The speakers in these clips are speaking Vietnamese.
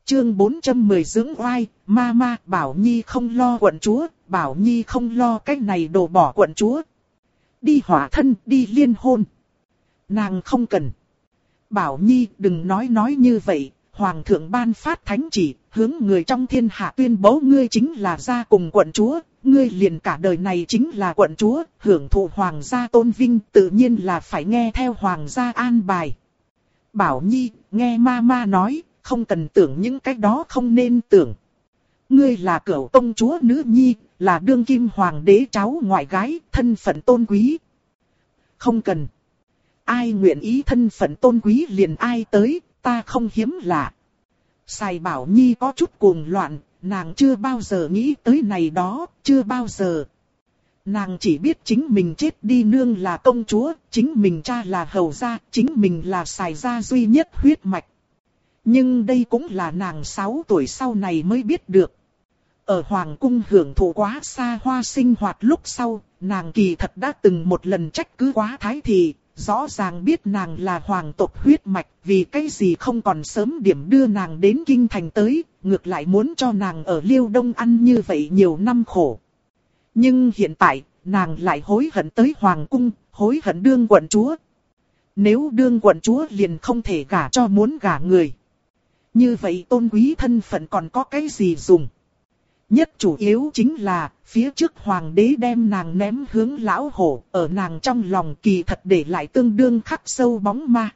Chương 410 dưỡng oai, ma Bảo Nhi không lo quận chúa, Bảo Nhi không lo cái này đồ bỏ quận chúa. Đi hỏa thân, đi liên hôn. Nàng không cần. Bảo Nhi đừng nói như vậy, Hoàng thượng ban phát thánh chỉ, hướng người trong thiên hạ tuyên bố ngươi chính là gia cùng quận chúa, ngươi liền cả đời này chính là quận chúa, hưởng thụ hoàng gia tôn vinh, tự nhiên là phải nghe theo hoàng gia an bài. Bảo Nhi, nghe ma nói, không cần tưởng những cái đó không nên tưởng. Ngươi là cửu công chúa nữ nhi, là đương kim hoàng đế cháu ngoại gái, thân phận tôn quý. Không cần. Ai nguyện ý thân phận tôn quý liền ai tới, ta không hiếm lạ. Sài Bảo Nhi có chút cuồng loạn, nàng chưa bao giờ nghĩ tới này đó, chưa bao giờ. Nàng chỉ biết chính mình chết đi nương là công chúa, chính mình cha là hầu gia, chính mình là Sài gia duy nhất huyết mạch. Nhưng đây cũng là nàng 6 tuổi sau này mới biết được. Ở Hoàng cung hưởng thụ quá xa hoa sinh hoạt lúc sau, nàng kỳ thật đã từng một lần trách cứ quá Thái Thị, rõ ràng biết nàng là hoàng tộc huyết mạch, vì cái gì không còn sớm điểm đưa nàng đến kinh thành tới, ngược lại muốn cho nàng ở Liêu Đông ăn như vậy nhiều năm khổ. Nhưng hiện tại, nàng lại hối hận tới Hoàng cung, hối hận đương quận chúa. Nếu đương quận chúa liền không thể gả cho muốn gả người. Như vậy tôn quý thân phận còn có cái gì dùng? Nhất chủ yếu chính là, phía trước hoàng đế đem nàng ném hướng lão hổ, ở nàng trong lòng kỳ thật để lại tương đương khắc sâu bóng ma.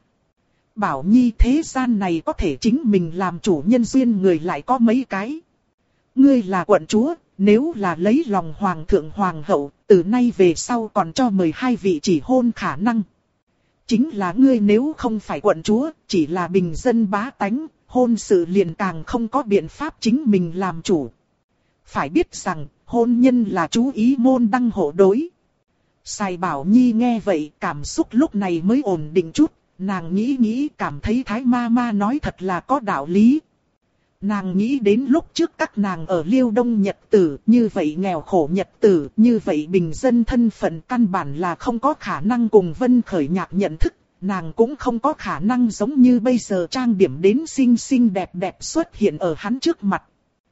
Bảo Nhi thế gian này có thể chính mình làm chủ nhân duyên người lại có mấy cái. Ngươi là quận chúa, nếu là lấy lòng hoàng thượng hoàng hậu, từ nay về sau còn cho 12 vị chỉ hôn khả năng. Chính là ngươi nếu không phải quận chúa, chỉ là bình dân bá tánh, hôn sự liền càng không có biện pháp chính mình làm chủ. Phải biết rằng, hôn nhân là chú ý môn đăng hộ đối. Sài Bảo Nhi nghe vậy, cảm xúc lúc này mới ổn định chút, nàng nghĩ cảm thấy Thái ma nói thật là có đạo lý. Nàng nghĩ đến lúc trước các nàng ở Liêu Đông nhật tử, như vậy nghèo khổ nhật tử, như vậy bình dân thân phận căn bản là không có khả năng cùng Vân Khởi Nhạc nhận thức, nàng cũng không có khả năng giống như bây giờ trang điểm đến xinh xinh đẹp đẹp xuất hiện ở hắn trước mặt.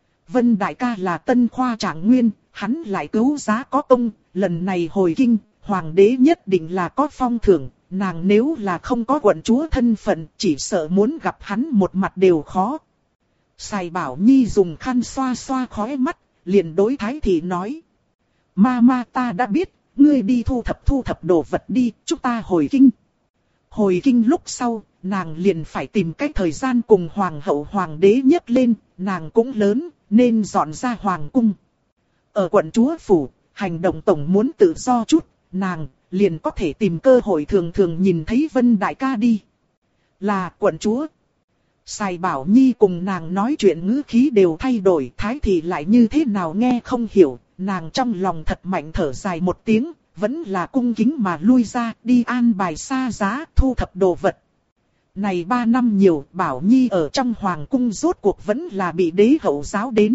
Vân đại ca là tân khoa trạng nguyên, hắn lại cứu giá có công, lần này hồi kinh, hoàng đế nhất định là có phong thưởng, nàng nếu là không có quận chúa thân phận, chỉ sợ muốn gặp hắn một mặt đều khó. Sài Bảo Nhi dùng khăn xoa xoa khóe mắt, liền đối Thái Thị nói. Ma ta đã biết, ngươi đi thu thập đồ vật đi, chúng ta hồi kinh. Hồi kinh lúc sau, nàng liền phải tìm cách thời gian cùng hoàng hậu hoàng đế nhấc lên, nàng cũng lớn, nên dọn ra hoàng cung. Ở quận chúa phủ, hành động tổng muốn tự do chút, nàng liền có thể tìm cơ hội thường thường nhìn thấy Vân đại ca đi. Là quận chúa. Sài Bảo Nhi cùng nàng nói chuyện ngữ khí đều thay đổi, Thái Thị lại như thế nào nghe không hiểu, nàng trong lòng thật mạnh thở dài một tiếng, vẫn là cung kính mà lui ra, đi an bài xa giá, thu thập đồ vật. Này 3 năm nhiều, Bảo Nhi ở trong hoàng cung rốt cuộc vẫn là bị đế hậu giáo đến.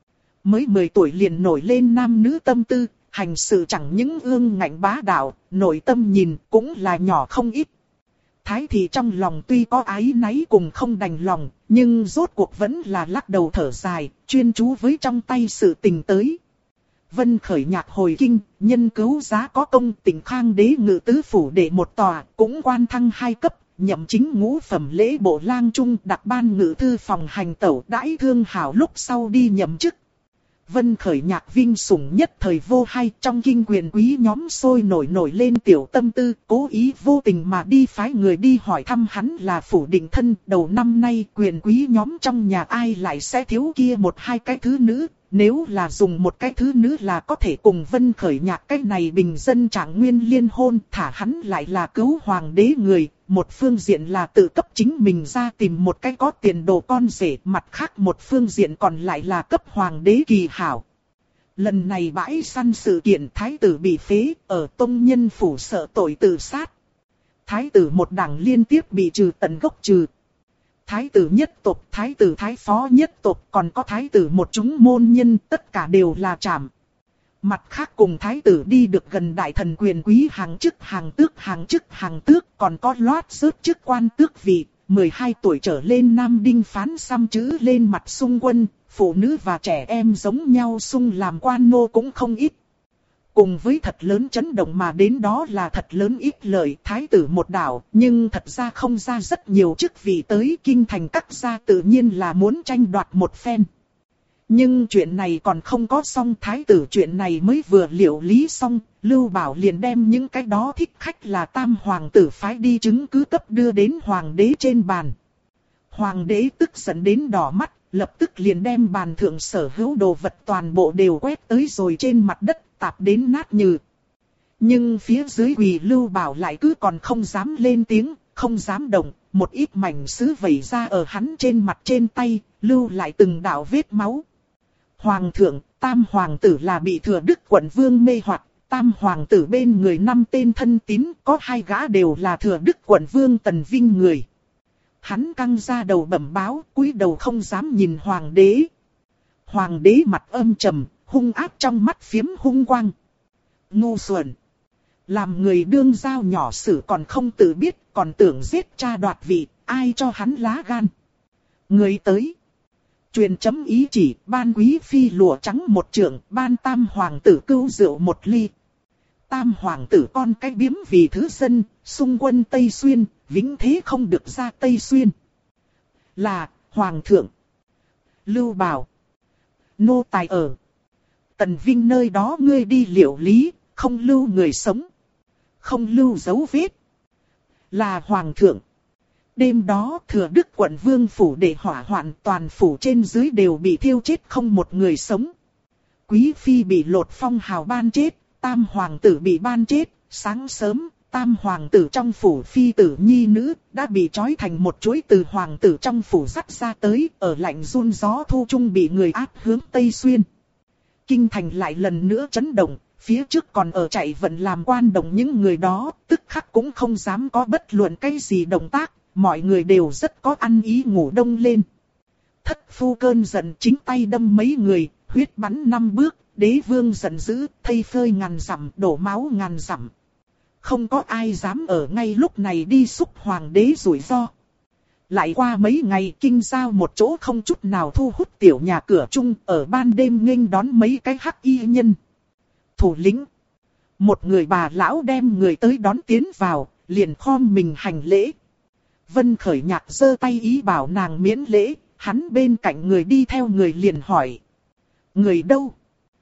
Mới 10 tuổi liền nổi lên nam nữ tâm tư, hành sự chẳng những ương ngạnh bá đạo, nội tâm nhìn cũng là nhỏ không ít. Thái Thị trong lòng tuy có ái náy cùng không đành lòng, nhưng rốt cuộc vẫn là lắc đầu thở dài, chuyên chú với trong tay sự tình tới. Vân Khởi Nhạc hồi kinh, nhân cứu giá có công, Tỉnh Khang đế ngự tứ phủ để một tòa, cũng quan thăng 2 cấp, nhậm chính ngũ phẩm lễ bộ lang trung, đặc ban ngự thư phòng hành tẩu, đãi thương hảo lúc sau đi nhậm chức. Vân Khởi Nhạc vinh sủng nhất thời vô hay, trong kinh quyền quý nhóm sôi nổi lên tiểu tâm tư, cố ý vô tình mà đi phái người đi hỏi thăm hắn là phủ định thân. Đầu năm nay quyền quý nhóm trong nhà ai lại sẽ thiếu kia 1-2 cái thứ nữ, nếu là dùng một cái thứ nữ là có thể cùng Vân Khởi Nhạc cái này bình dân trạng nguyên liên hôn, thả hắn lại là cứu hoàng đế người. Một phương diện là tự cấp chính mình ra tìm một cái có tiền đồ con rể, mặt khác một phương diện còn lại là cấp hoàng đế kỳ hảo. Lần này bãi săn sự kiện thái tử bị phế, ở tông nhân phủ sợ tội tự sát. Thái tử một đảng liên tiếp bị trừ tận gốc trừ. Thái tử nhất tộc, thái tử thái phó nhất tộc, còn có thái tử một chúng môn nhân, tất cả đều là trảm. Mặt khác cùng thái tử đi được gần đại thần quyền quý hàng chức hàng tước, còn có loát rớt chức quan tước vị, 12 tuổi trở lên nam đinh phán xăm chữ lên mặt xung quân, phụ nữ và trẻ em giống nhau xung làm quan nô cũng không ít. Cùng với thật lớn chấn động mà đến đó là thật lớn ít lợi thái tử một đảo, nhưng thật ra không ra rất nhiều chức vị tới kinh thành các gia tự nhiên là muốn tranh đoạt một phen. Nhưng chuyện này còn không có xong, thái tử chuyện này mới vừa liệu lý xong, Lưu Bảo liền đem những cái đó thích khách là tam hoàng tử phái đi chứng cứ cấp đưa đến hoàng đế trên bàn. Hoàng đế tức giận đến đỏ mắt, lập tức liền đem bàn thượng sở hữu đồ vật toàn bộ đều quét tới rồi trên mặt đất, tạp đến nát nhừ. Nhưng phía dưới quỳ Lưu Bảo lại cứ còn không dám lên tiếng, không dám động, một ít mảnh sứ vẩy ra ở hắn trên mặt trên tay, lưu lại từng đạo vết máu. Hoàng thượng, tam hoàng tử là bị Thừa Đức quận vương mê hoặc, tam hoàng tử bên người 5 tên thân tín, có 2 gã đều là Thừa Đức quận vương Tần Vinh người. Hắn căng ra đầu bẩm báo, cúi đầu không dám nhìn hoàng đế. Hoàng đế mặt âm trầm, hung ác trong mắt phiếm hung quang. Ngu xuẩn! Làm người đương giao nhỏ sử còn không tự biết, còn tưởng giết cha đoạt vị, ai cho hắn lá gan. Người tới! Truyền chấm ý chỉ, ban quý phi lụa trắng 1 trượng, ban tam hoàng tử cưu rượu 1 ly. Tam hoàng tử con cái biếm vì thứ dân, xung quân Tây Xuyên, vĩnh thế không được ra Tây Xuyên. Là, hoàng thượng. Lưu Bảo. Nô tài ở. Tần Vinh nơi đó ngươi đi liệu lý, không lưu người sống. Không lưu dấu vết. Là hoàng thượng. Đêm đó Thừa Đức quận vương phủ để hỏa hoạn, toàn phủ trên dưới đều bị thiêu chết không một người sống. Quý phi bị lột phong hào ban chết, tam hoàng tử bị ban chết. Sáng sớm, tam hoàng tử trong phủ phi tử nhi nữ đã bị trói thành một chuỗi từ hoàng tử trong phủ dắt ra tới, ở lạnh run gió thu trung bị người áp hướng Tây Xuyên. Kinh thành lại lần nữa chấn động, phía trước còn ở chạy vận làm quan đồng những người đó, tức khắc cũng không dám có bất luận cái gì động tác, mọi người đều rất có ăn ý ngủ đông lên. Thất phu cơn giận chính tay đâm mấy người, huyết bắn 5 bước, đế vương giận dữ, thây phơi ngàn dặm, đổ máu ngàn dặm. Không có ai dám ở ngay lúc này đi xúc hoàng đế rủi ro. Lại qua mấy ngày kinh giao một chỗ không chút nào thu hút tiểu nhà cửa chung, ở ban đêm nghênh đón mấy cái hắc y nhân. Thủ lĩnh. Một người bà lão đem người tới đón tiến vào, liền khom mình hành lễ. Vân Khởi Nhạc giơ tay ý bảo nàng miễn lễ, hắn bên cạnh người đi theo người liền hỏi. Người đâu?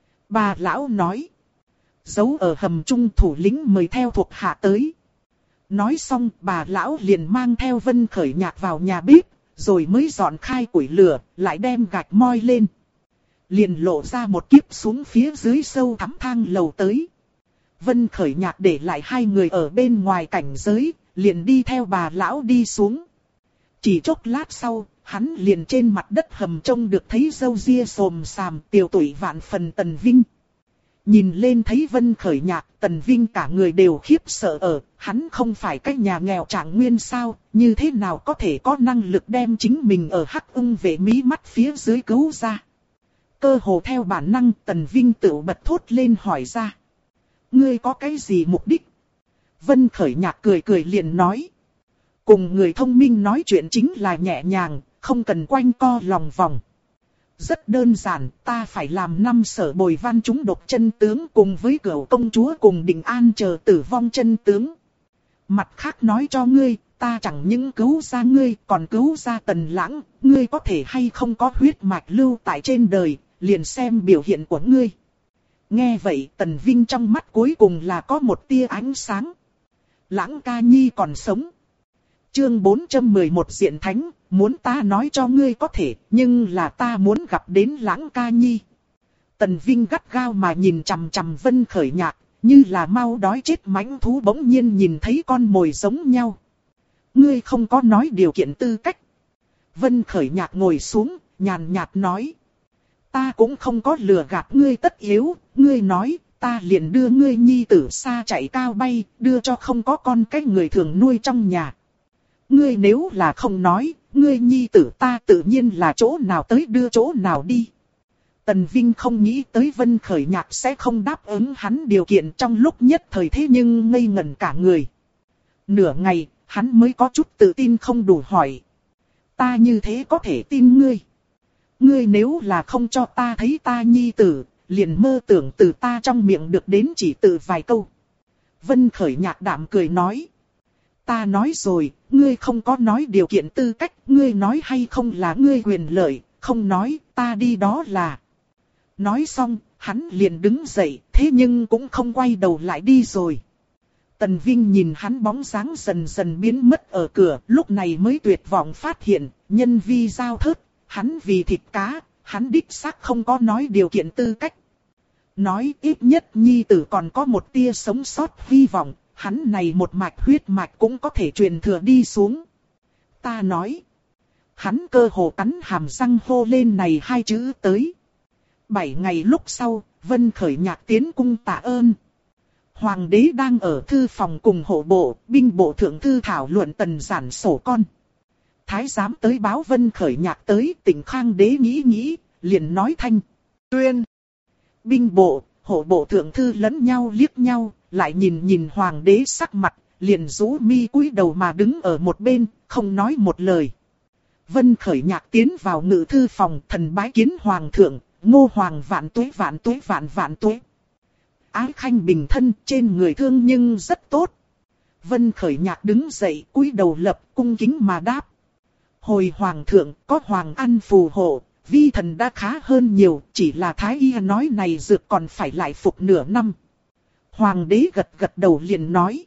Bà lão nói. Giấu ở hầm trung, thủ lĩnh mời theo thuộc hạ tới. Nói xong bà lão liền mang theo Vân Khởi Nhạc vào nhà bếp, rồi mới dọn khai củi lửa, lại đem gạch moi lên. Liền lộ ra một kiếp xuống phía dưới sâu thẳm thang lầu tới. Vân Khởi Nhạc để lại 2 người ở bên ngoài cảnh giới, liền đi theo bà lão đi xuống. Chỉ chốc lát sau, hắn liền trên mặt đất hầm trông được thấy râu ria xồm xàm, tiều tụy vạn phần Tần Vinh. Nhìn lên thấy Vân Khởi Nhạc, Tần Vinh cả người đều khiếp sợ ở, hắn không phải cái nhà nghèo trạng nguyên sao, như thế nào có thể có năng lực đem chính mình ở hắc ung vệ mí mắt phía dưới cứu ra. Cơ hồ theo bản năng Tần Vinh tự bật thốt lên hỏi ra. Ngươi có cái gì mục đích? Vân Khởi Nhạc cười cười liền nói. Cùng người thông minh nói chuyện chính là nhẹ nhàng, không cần quanh co lòng vòng. Rất đơn giản, ta phải làm 5 sở bồi văn chúng độc chân tướng cùng với Cửu công chúa cùng Định An chờ tử vong chân tướng. Mặt khác nói cho ngươi, ta chẳng những cứu ra ngươi, còn cứu ra Tần Lãng, ngươi có thể hay không có huyết mạch lưu tại trên đời, liền xem biểu hiện của ngươi. Nghe vậy Tần Vinh trong mắt cuối cùng là có một tia ánh sáng. Lãng ca nhi còn sống. Chương 411 Diện Thánh, muốn ta nói cho ngươi có thể, nhưng là ta muốn gặp đến Lãng ca nhi. Tần Vinh gắt gao mà nhìn chằm chằm Vân Khởi Nhạc, như là mau đói chết mãnh thú bỗng nhiên nhìn thấy con mồi giống nhau. Ngươi không có nói điều kiện tư cách. Vân Khởi Nhạc ngồi xuống, nhàn nhạt nói. Ta cũng không có lừa gạt ngươi tất yếu, ngươi nói, ta liền đưa ngươi nhi tử xa chạy cao bay, đưa cho không có con cái người thường nuôi trong nhà. Ngươi nếu là không nói, ngươi nhi tử ta tự nhiên là chỗ nào tới đưa chỗ nào đi. Tần Vinh không nghĩ tới Vân Khởi Nhạc sẽ không đáp ứng hắn điều kiện trong lúc nhất thời thế nhưng ngây ngẩn cả người. Nửa ngày, hắn mới có chút tự tin không đủ hỏi. Ta như thế có thể tin ngươi. Ngươi nếu là không cho ta thấy ta nhi tử, liền mơ tưởng từ ta trong miệng được đến chỉ từ vài câu. Vân Khởi nhạc đạm cười nói. Ta nói rồi, ngươi không có nói điều kiện tư cách, ngươi nói hay không là ngươi quyền lợi, không nói, ta đi đó là. Nói xong, hắn liền đứng dậy, thế nhưng cũng không quay đầu lại đi rồi. Tần Vinh nhìn hắn bóng dáng dần dần biến mất ở cửa, lúc này mới tuyệt vọng phát hiện, nhân vi giao thớt, hắn vì thịt cá, hắn đích xác không có nói điều kiện tư cách. Nói ít nhất nhi tử còn có một tia sống sót hy vọng, hắn này một mạch huyết mạch cũng có thể truyền thừa đi xuống. Ta nói, hắn cơ hồ cắn hàm răng hô lên này hai chữ tới. 7 ngày lúc sau, Vân Khởi nhạc tiến cung tạ ơn. Hoàng đế đang ở thư phòng cùng hộ bộ, binh bộ thượng thư thảo luận tần giản sổ con. Thái giám tới báo Vân Khởi nhạc tới, Tỉnh Khang đế nghĩ, liền nói thanh, tuyên. Binh bộ, hộ bộ thượng thư lẫn nhau liếc nhau, lại nhìn hoàng đế sắc mặt, liền rũ mi cúi đầu mà đứng ở một bên, không nói một lời. Vân Khởi nhạc tiến vào ngự thư phòng, thần bái kiến hoàng thượng, Ngô hoàng vạn tuế vạn tuế. Ái khanh bình thân, trên người thương nhưng rất tốt. Vân Khởi nhạc đứng dậy, cúi đầu lập, cung kính mà đáp. Hồi hoàng thượng, có hoàng ăn phù hộ, vi thần đã khá hơn nhiều, chỉ là thái y nói này dược còn phải lại phục nửa năm. Hoàng đế gật đầu liền nói.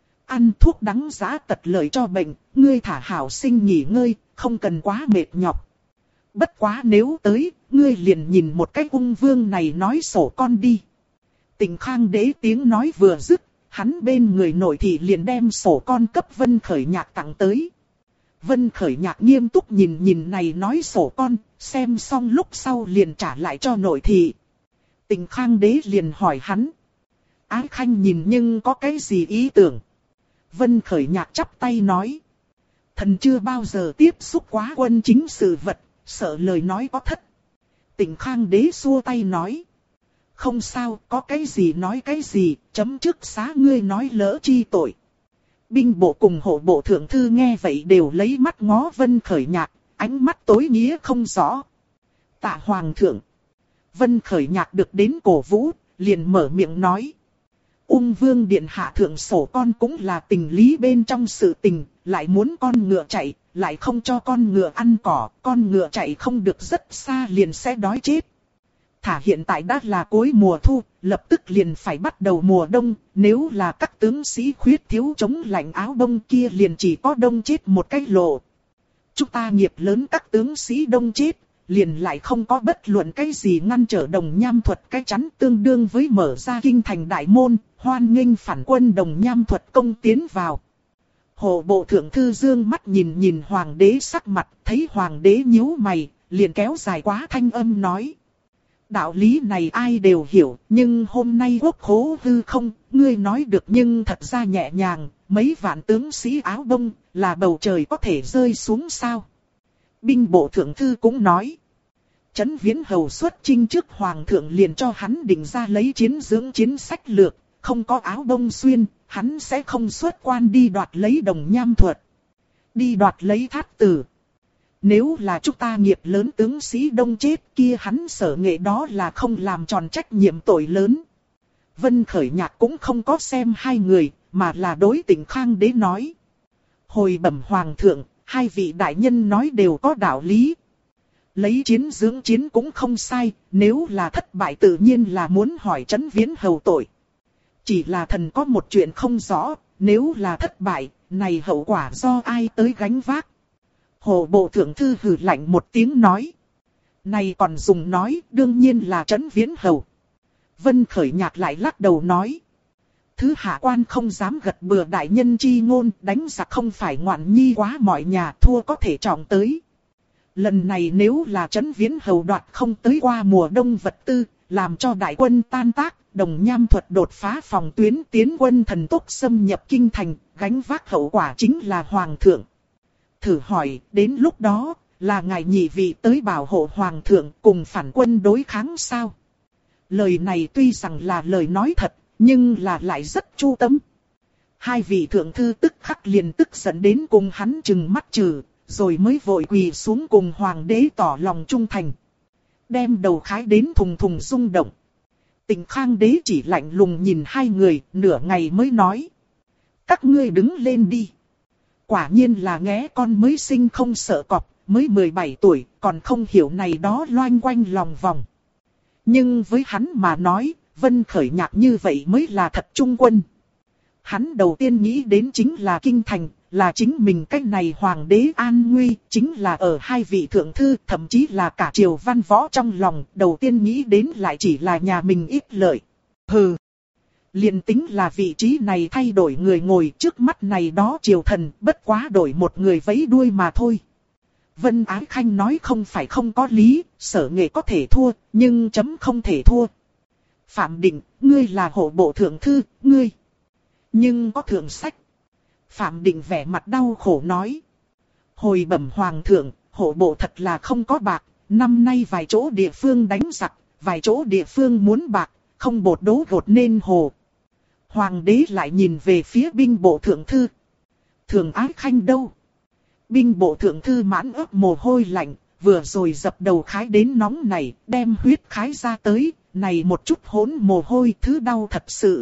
Ăn thuốc đắng giá tật lợi cho bệnh, ngươi thả hảo sinh nghỉ ngơi, không cần quá mệt nhọc. Bất quá nếu tới, ngươi liền nhìn một cái ung vương này nói sổ con đi. Tỉnh Khang đế tiếng nói vừa dứt, hắn bên người nội thị liền đem sổ con cấp Vân Khởi nhạc tặng tới. Vân Khởi nhạc nghiêm túc nhìn này nói sổ con, xem xong lúc sau liền trả lại cho nội thị. Tỉnh Khang đế liền hỏi hắn. Ái khanh nhìn nhưng có cái gì ý tưởng? Vân Khởi nhạc chắp tay nói. Thần chưa bao giờ tiếp xúc quá quân chính sự vật, sợ lời nói có thất. Tỉnh Khang đế xua tay nói. Không sao, có cái gì nói cái gì, chấm trước xá ngươi nói lỡ chi tội. Binh bộ cùng hộ bộ thượng thư nghe vậy đều lấy mắt ngó Vân Khởi nhạc, ánh mắt tối nghĩa không rõ. Tạ hoàng thượng. Vân Khởi nhạc được đến cổ vũ, liền mở miệng nói. Ung vương điện hạ thượng sổ con cũng là tình lý bên trong sự tình, lại muốn con ngựa chạy, lại không cho con ngựa ăn cỏ, con ngựa chạy không được rất xa liền sẽ đói chết. Thả hiện tại đã là cuối mùa thu, lập tức liền phải bắt đầu mùa đông, nếu là các tướng sĩ khuyết thiếu chống lạnh áo đông kia liền chỉ có đông chết một cái lộ. Chúng ta nghiệp lớn các tướng sĩ đông chết, liền lại không có bất luận cái gì ngăn trở Đồng Nham thuật cái chắn tương đương với mở ra kinh thành đại môn, hoan nghênh phản quân Đồng Nham thuật công tiến vào. Hộ bộ thượng thư dương mắt nhìn hoàng đế sắc mặt, thấy hoàng đế nhíu mày, liền kéo dài quá thanh âm nói. Đạo lý này ai đều hiểu, nhưng hôm nay quốc khố hư không, ngươi nói được nhưng thật ra nhẹ nhàng, mấy vạn tướng sĩ áo đông, là bầu trời có thể rơi xuống sao? Binh bộ thượng thư cũng nói. Trấn Viễn Hầu xuất chinh trước hoàng thượng liền cho hắn định ra lấy chiến dưỡng chiến sách lược, không có áo đông xuyên, hắn sẽ không xuất quan đi đoạt lấy Đồng Nham thuật. Đi đoạt lấy Thát Tử. Nếu là chúng ta nghiệp lớn tướng sĩ đông chết kia hắn sở nghệ đó là không làm tròn trách nhiệm tội lớn. Vân Khởi nhạc cũng không có xem hai người, mà là đối Tỉnh Khang đế nói. Hồi bẩm hoàng thượng, hai vị đại nhân nói đều có đạo lý. Lấy chiến dưỡng chiến cũng không sai, nếu là thất bại tự nhiên là muốn hỏi Trấn Viễn Hầu tội. Chỉ là thần có một chuyện không rõ, nếu là thất bại, này hậu quả do ai tới gánh vác. Hộ bộ thượng thư hừ lạnh một tiếng nói. Này còn dùng nói, đương nhiên là Trấn Viễn Hầu. Vân Khởi nhạc lại lắc đầu nói. Thứ hạ quan không dám gật bừa đại nhân chi ngôn, đánh giặc không phải ngoạn nhi quá mọi nhà, thua có thể trọng tới. Lần này nếu là Trấn Viễn Hầu đoạt không tới qua mùa đông vật tư, làm cho đại quân tan tác, Đồng Nham thuật đột phá phòng tuyến tiến quân thần tốc xâm nhập kinh thành, gánh vác hậu quả chính là hoàng thượng. Thử hỏi, đến lúc đó, là ngài nhị vị tới bảo hộ hoàng thượng cùng phản quân đối kháng sao? Lời này tuy rằng là lời nói thật, nhưng là lại rất chu tâm. Hai vị thượng thư tức khắc liền tức giận đến cùng hắn trừng mắt trừ, rồi mới vội quỳ xuống cùng hoàng đế tỏ lòng trung thành. Đem đầu khái đến thùng thùng rung động. Tịnh Khang đế chỉ lạnh lùng nhìn hai người, nửa ngày mới nói. Các ngươi đứng lên đi. Quả nhiên là nghé con mới sinh không sợ cọp, mới 17 tuổi, còn không hiểu này đó loanh quanh lòng vòng. Nhưng với hắn mà nói, Vân Khởi Nhạc như vậy mới là thật trung quân. Hắn đầu tiên nghĩ đến chính là kinh thành, là chính mình cách này hoàng đế an nguy, chính là ở hai vị thượng thư, thậm chí là cả triều văn võ trong lòng, đầu tiên nghĩ đến lại chỉ là nhà mình ít lợi. Hừ! Liền tính là vị trí này thay đổi người ngồi trước mắt này đó triều thần, bất quá đổi một người vẫy đuôi mà thôi. Vân Ái Khanh nói không phải không có lý, Sở Nghệ có thể thua, nhưng chấm không thể thua. Phạm Định, ngươi là hộ bộ thượng thư, ngươi. Nhưng có thượng sách. Phạm Định vẻ mặt đau khổ nói. Hồi bẩm hoàng thượng, hộ bộ thật là không có bạc, năm nay vài chỗ địa phương đánh giặc, vài chỗ địa phương muốn bạc, không bột đố gột nên hồ. Hoàng đế lại nhìn về phía binh bộ thượng thư. Thường Ái Khanh đâu? Binh bộ thượng thư mãn ướp mồ hôi lạnh, vừa rồi dập đầu khái đến nóng này, đem huyết khái ra tới, này một chút hỗn mồ hôi thứ đau thật sự.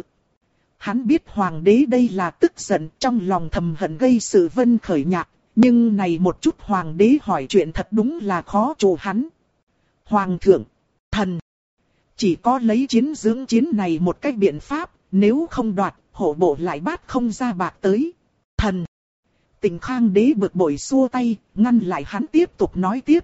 Hắn biết hoàng đế đây là tức giận, trong lòng thầm hận gây sự Vân Khởi Nhạc, nhưng này một chút hoàng đế hỏi chuyện thật đúng là khó trụ hắn. Hoàng thượng, thần, chỉ có lấy chiến dưỡng chiến này một cách biện pháp, nếu không đoạt, hộ bộ lại bát không ra bạc tới. Thần, Tịnh Khang đế bực bội xua tay, ngăn lại hắn tiếp tục nói tiếp.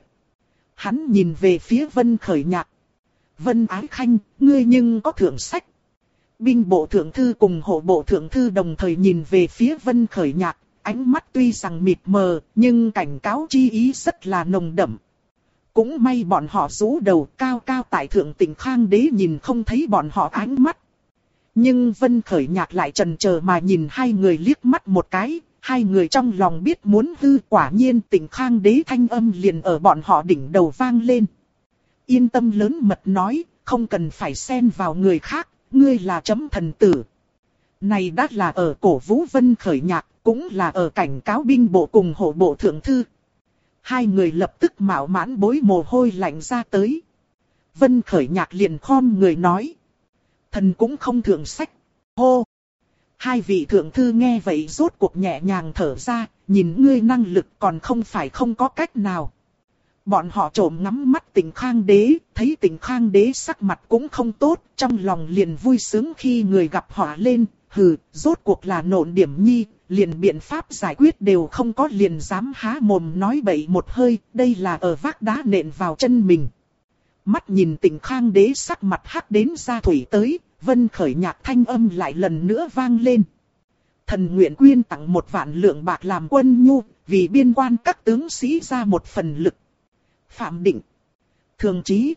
Hắn nhìn về phía Vân Khởi Nhạc. Vân Ái Khanh, ngươi nhưng có thượng sách. Binh bộ thượng thư cùng hộ bộ thượng thư đồng thời nhìn về phía Vân Khởi Nhạc, ánh mắt tuy rằng mịt mờ, nhưng cảnh cáo chi ý rất là nồng đậm. Cũng may bọn họ rũ đầu cao cao tại thượng Tịnh Khang đế nhìn không thấy bọn họ ánh mắt. Nhưng Vân Khởi Nhạc lại chần chờ mà nhìn hai người liếc mắt một cái, hai người trong lòng biết muốn hư, quả nhiên Tịnh Khang đế thanh âm liền ở bọn họ đỉnh đầu vang lên. Yên tâm lớn mật nói, không cần phải xen vào người khác, ngươi là chấm thần tử. Này đã là ở cổ vũ Vân Khởi Nhạc, cũng là ở cảnh cáo binh bộ cùng hộ bộ thượng thư. Hai người lập tức mạo mãn bối mồ hôi lạnh ra tới. Vân Khởi Nhạc liền khom người nói. Thần cũng không thượng sách. Hô! Hai vị thượng thư nghe vậy rốt cuộc nhẹ nhàng thở ra, nhìn ngươi năng lực còn không phải không có cách nào. Bọn họ trộm ngắm mắt Tịnh Khang đế, thấy Tịnh Khang đế sắc mặt cũng không tốt, trong lòng liền vui sướng khi người gặp họa lên, hừ, rốt cuộc là nộn điểm nhi, liền biện pháp giải quyết đều không có, liền dám há mồm nói bậy một hơi, đây là ở vác đá nện vào chân mình. Mắt nhìn Tịnh Khang đế sắc mặt hắc đến ra thủy tới, Vân Khởi Nhạc thanh âm lại lần nữa vang lên. Thần nguyện quyên tặng 1 vạn lượng bạc làm quân nhu, vì biên quan các tướng sĩ ra một phần lực. Phạm Định, Thường Chí,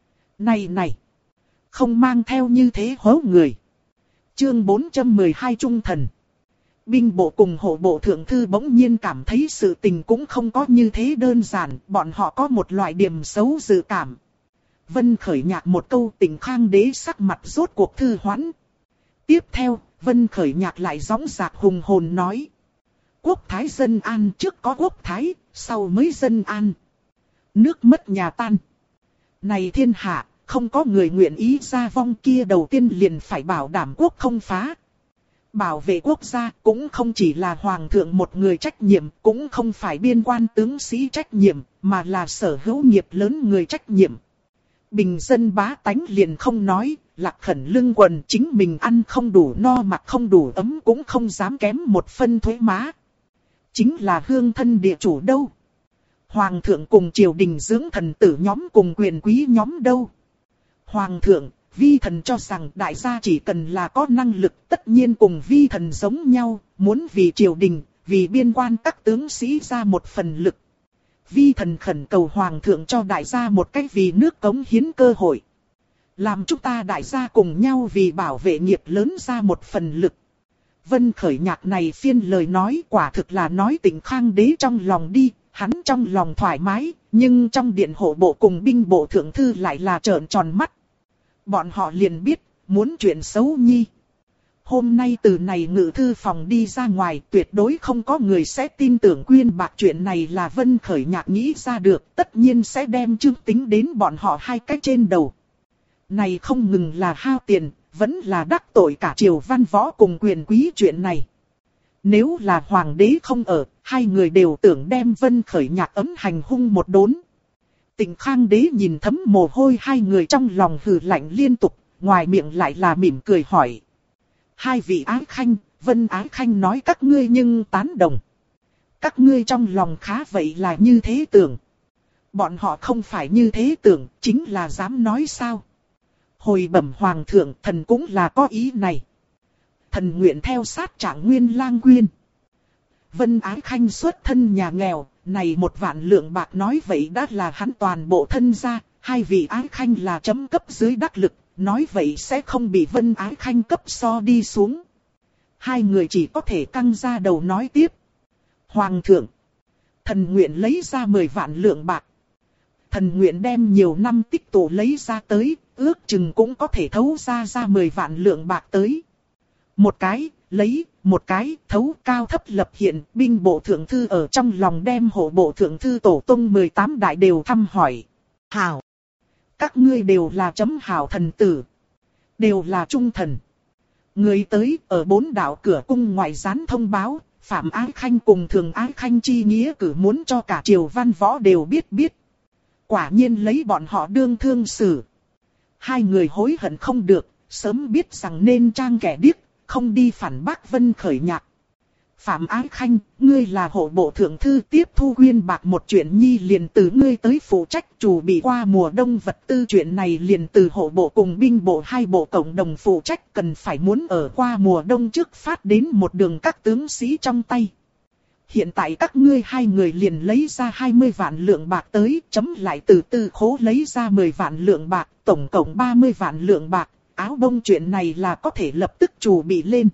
này, không mang theo như thế hố người. Chương 412 Trung Thần. Binh bộ cùng hộ bộ thượng thư bỗng nhiên cảm thấy sự tình cũng không có như thế đơn giản, bọn họ có một loại điểm xấu dự cảm. Vân Khởi Nhạc một câu, Tịnh Khang đế sắc mặt rốt cuộc thư hoãn. Tiếp theo, Vân Khởi Nhạc lại gióng giạc hùng hồn nói. Quốc thái dân an, trước có quốc thái, sau mới dân an. Nước mất nhà tan. Này thiên hạ, không có người nguyện ý ra vong, kia đầu tiên liền phải bảo đảm quốc không phá. Bảo vệ quốc gia cũng không chỉ là hoàng thượng một người trách nhiệm, cũng không phải biên quan tướng sĩ trách nhiệm, mà là sở hữu nghiệp lớn người trách nhiệm. Bình dân bá tánh liền không nói, lạc khẩn lưng quần, chính mình ăn không đủ no mặc không đủ ấm cũng không dám kém một phân thuế má. Chính là hương thân địa chủ đâu? Hoàng thượng cùng triều đình dưỡng thần tử nhóm cùng quyền quý nhóm đâu? Hoàng thượng, vi thần cho rằng đại gia chỉ cần là có năng lực tất nhiên cùng vi thần giống nhau, muốn vì triều đình, vì biên quan các tướng sĩ ra một phần lực. Vi thần khẩn cầu hoàng thượng cho đại gia một cách vì nước cống hiến cơ hội. Làm chúng ta đại gia cùng nhau vì bảo vệ nghiệp lớn ra một phần lực. Vân Khởi Nhạc này phiên lời nói quả thực là nói Tịnh Khang đế trong lòng đi, hắn trong lòng thoải mái, nhưng trong điện hộ bộ cùng binh bộ thượng thư lại là trợn tròn mắt. Bọn họ liền biết, muốn chuyện xấu nhi. Hôm nay từ này ngự thư phòng đi ra ngoài, tuyệt đối không có người sẽ tin tưởng quyên bạc chuyện này là Vân Khởi Nhạc nghĩ ra được, tất nhiên sẽ đem chương tính đến bọn họ hai cái trên đầu. Này không ngừng là hao tiền, vẫn là đắc tội cả triều văn võ cùng quyền quý chuyện này. Nếu là hoàng đế không ở, hai người đều tưởng đem Vân Khởi Nhạc ấm hành hung một đốn. Tịnh Khang đế nhìn thấm mồ hôi hai người trong lòng hừ lạnh liên tục, ngoài miệng lại là mỉm cười hỏi. Hai vị ái khanh, Vân ái khanh nói các ngươi nhưng tán đồng. Các ngươi trong lòng khá vậy là như thế tưởng. Bọn họ không phải như thế tưởng, chính là dám nói sao. Hồi bẩm hoàng thượng, thần cũng là có ý này. Thần nguyện theo sát Trạng Nguyên lang quyên. Vân ái khanh xuất thân nhà nghèo, này 1 vạn lượng bạc nói vậy đã là hắn toàn bộ thân gia. Hai vị ái khanh là chấm cấp dưới đắc lực, nói vậy sẽ không bị Vân ái khanh cấp so đi xuống. Hai người chỉ có thể căng ra đầu nói tiếp. Hoàng thượng, thần nguyện lấy ra 10 vạn lượng bạc. Thần nguyện đem nhiều năm tích tụ lấy ra tới, ước chừng cũng có thể thấu ra 10 vạn lượng bạc tới. Một cái, lấy, một cái, thấu cao thấp lập hiện, binh bộ thượng thư ở trong lòng đem hộ bộ thượng thư tổ tông 18 đại đều thăm hỏi. Hảo! Các ngươi đều là chấm hảo thần tử. Đều là trung thần. Người tới ở 4 đạo cửa cung ngoại gián thông báo, Phạm Ái Khanh cùng Thường Ái Khanh chi nghĩa cử muốn cho cả triều văn võ đều biết. Quả nhiên lấy bọn họ đương thương xử. Hai người hối hận không được, sớm biết rằng nên trang kẻ điếc, không đi phản bác Vân Khởi Nhạc. Phạm Ái Khanh, ngươi là hộ bộ thượng thư tiếp thu quyên bạc một chuyện nhi liền từ ngươi tới phụ trách chủ bị qua mùa đông vật tư chuyện này liền từ hộ bộ cùng binh bộ hai bộ cộng đồng phụ trách cần phải muốn ở qua mùa đông trước phát đến một đường các tướng sĩ trong tay. Hiện tại các ngươi hai người liền lấy ra 20 vạn lượng bạc tới, chấm lại từ tư khố lấy ra 10 vạn lượng bạc, tổng cộng 30 vạn lượng bạc, áo bông chuyện này là có thể lập tức chủ bị lên.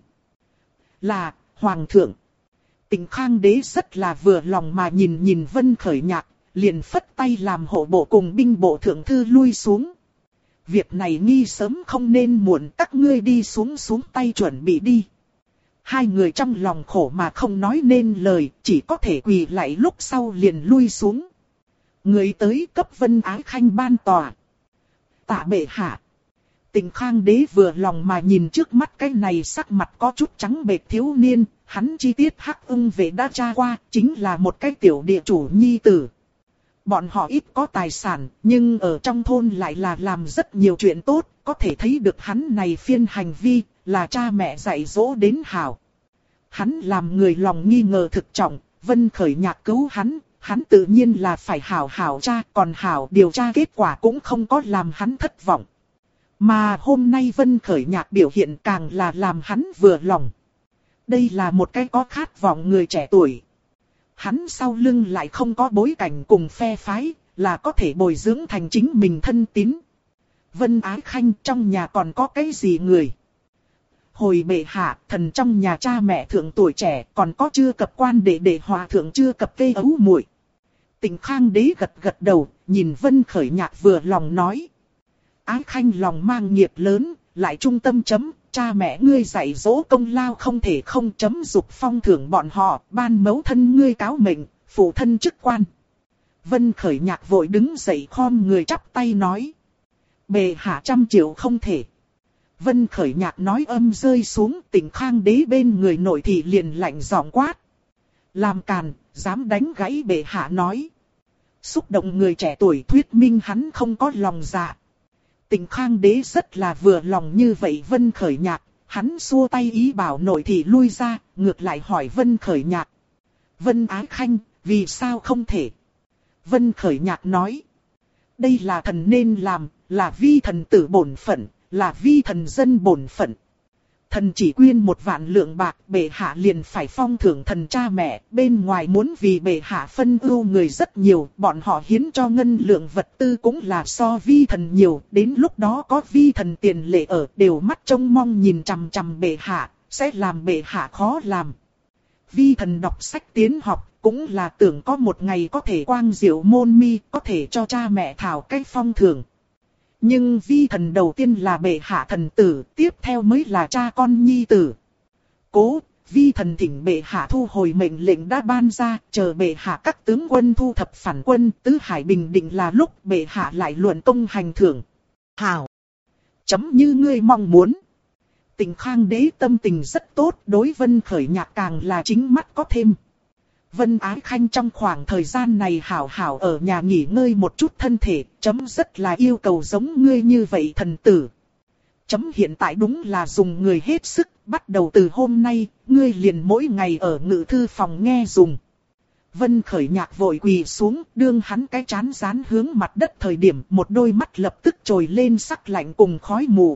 Là, Hoàng thượng. Tịnh Khang đế rất là vừa lòng mà nhìn Vân Khởi Nhạc, liền phất tay làm hộ bộ cùng binh bộ thượng thư lui xuống. Việc này nghi sớm không nên muộn, các ngươi đi xuống tay chuẩn bị đi. Hai người trong lòng khổ mà không nói nên lời, chỉ có thể quỳ lại lúc sau liền lui xuống. Người tới cấp Vân Ái Khanh ban tòa. Tạ bệ hạ. Tịnh Khang đế vừa lòng mà nhìn trước mắt cái này sắc mặt có chút trắng bệch thiếu niên, hắn chi tiết Hắc Ưng Vệ đã tra qua, chính là một cái tiểu địa chủ nhi tử. Bọn họ ít có tài sản, nhưng ở trong thôn lại là làm rất nhiều chuyện tốt, có thể thấy được hắn này phiên hành vi, là cha mẹ dạy dỗ đến hảo. Hắn làm người lòng nghi ngờ thực trọng, Vân Khởi Nhạc cứu hắn tự nhiên là phải hảo hảo tra, còn hảo điều tra kết quả cũng không có làm hắn thất vọng. Mà hôm nay Vân Khởi Nhạc biểu hiện càng là làm hắn vừa lòng. Đây là một cái có khát vọng người trẻ tuổi. Hắn sau lưng lại không có bối cảnh cùng phe phái, là có thể bồi dưỡng thành chính mình thân tín. Vân Ái Khanh, trong nhà còn có cái gì người? Hồi bệ hạ, thần trong nhà cha mẹ thượng tuổi trẻ, còn có chưa cập quan đệ hòa thượng chưa cập cây ấu muội. Tịnh Khang đế gật đầu, nhìn Vân Khởi Nhạc vừa lòng nói. Ái Khanh lòng mang nghiệp lớn, lại trung tâm chấm, cha mẹ ngươi dạy dỗ công lao không thể không chấm dục phong thưởng bọn họ, ban mẫu thân ngươi cáo mệnh, phụ thân chức quan. Vân Khởi Nhạc vội đứng dậy khom người chắp tay nói. Bệ hạ 100 triệu không thể. Vân Khởi Nhạc nói âm rơi xuống, Tịnh Khang đế bên người nội thị liền lạnh giọng quát. Làm càn, dám đánh gãy bệ hạ nói. Xúc động người trẻ tuổi thuyết minh hắn không có lòng dạ. Tịnh Khang đế rất là vừa lòng như vậy Vân Khởi Nhạc, hắn xua tay ý bảo nội thị lui ra, ngược lại hỏi Vân Khởi Nhạc. Vân Ái Khanh, vì sao không thể? Vân Khởi Nhạc nói. Đây là thần nên làm, là vi thần tử bổn phận, là vi thần dân bổn phận. Thần chỉ quyên 1 vạn lượng bạc, bệ hạ liền phải phong thưởng thần cha mẹ, bên ngoài muốn vì bệ hạ phân ưu người rất nhiều, bọn họ hiến cho ngân lượng vật tư cũng là so vi thần nhiều, đến lúc đó có vi thần tiền lệ ở, đều mắt trông mong nhìn chằm chằm bệ hạ, sẽ làm bệ hạ khó làm. Vi thần đọc sách tiến học, cũng là tưởng có một ngày có thể quang diệu môn mi, có thể cho cha mẹ thảo cái phong thưởng. Nhưng vi thần đầu tiên là bệ hạ thần tử, tiếp theo mới là cha con nhi tử. Cố, vi thần thỉnh bệ hạ thu hồi mệnh lệnh đã ban ra, chờ bệ hạ các tướng quân thu thập phản quân, tứ hải bình định là lúc bệ hạ lại luận công hành thưởng. Hảo! Chấm như ngươi mong muốn. Tịnh Khang đế tâm tình rất tốt, đối Vân Khởi Nhạc càng là chính mắt có thêm. Vân Ái Khanh trong khoảng thời gian này hảo hảo ở nhà nghỉ ngơi một chút thân thể, chấm rất là yêu cầu giống ngươi như vậy thần tử. Chấm hiện tại đúng là dùng người hết sức, bắt đầu từ hôm nay, ngươi liền mỗi ngày ở ngự thư phòng nghe dùng. Vân Khởi Nhạc vội quỳ xuống, đương hắn cái trán dán hướng mặt đất thời điểm, một đôi mắt lập tức trồi lên sắc lạnh cùng khói mù.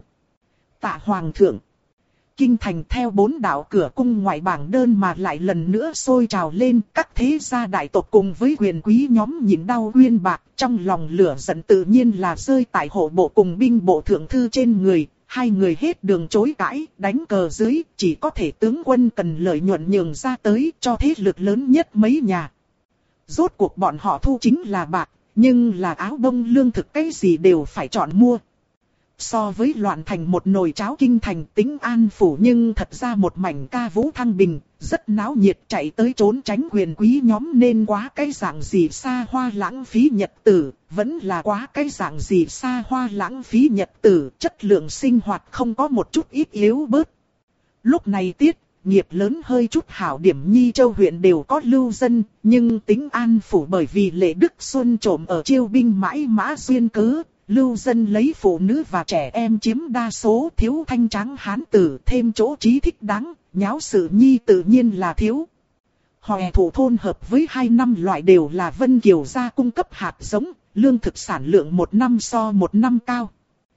Tạ Hoàng thượng. Kinh thành theo 4 đạo cửa cung ngoại bảng đơn mà lại lần nữa sôi trào lên, các thế gia đại tộc cùng với quyền quý nhóm nhịn đau uyên bạc, trong lòng lửa giận tự nhiên là rơi tại hộ bộ cùng binh bộ thượng thư trên người, hai người hết đường chối cãi, đánh cờ dưới, chỉ có thể tướng quân cần lợi nhuận nhường ra tới cho thế lực lớn nhất mấy nhà. Rốt cuộc bọn họ thu chính là bạc, nhưng là áo bông lương thực cái gì đều phải chọn mua. So với loạn thành một nồi cháo kinh thành Tĩnh An phủ nhưng thật ra một mảnh ca vũ thăng bình, rất náo nhiệt chạy tới trốn tránh quyền quý nhóm nên quá cái dạng gì xa hoa lãng phí nhật tử, vẫn là quá cái dạng gì xa hoa lãng phí nhật tử, chất lượng sinh hoạt không có một chút ít yếu bớt. Lúc này tiết, nghiệp lớn hơi chút hảo điểm Nhi Châu huyện đều có lưu dân, nhưng Tĩnh An phủ bởi vì Lệ Đức Xuân trộm ở chiêu binh mãi mã duyên cớ. Lưu dân lấy phụ nữ và trẻ em chiếm đa số, thiếu thanh tráng hán tử, thêm chỗ trí thích đáng, nháo sự Nhi tự nhiên là thiếu. Hòe thủ thôn hợp với 2 năm loại đều là Vân Kiều gia cung cấp hạt giống, lương thực sản lượng 1 năm so 1 năm cao.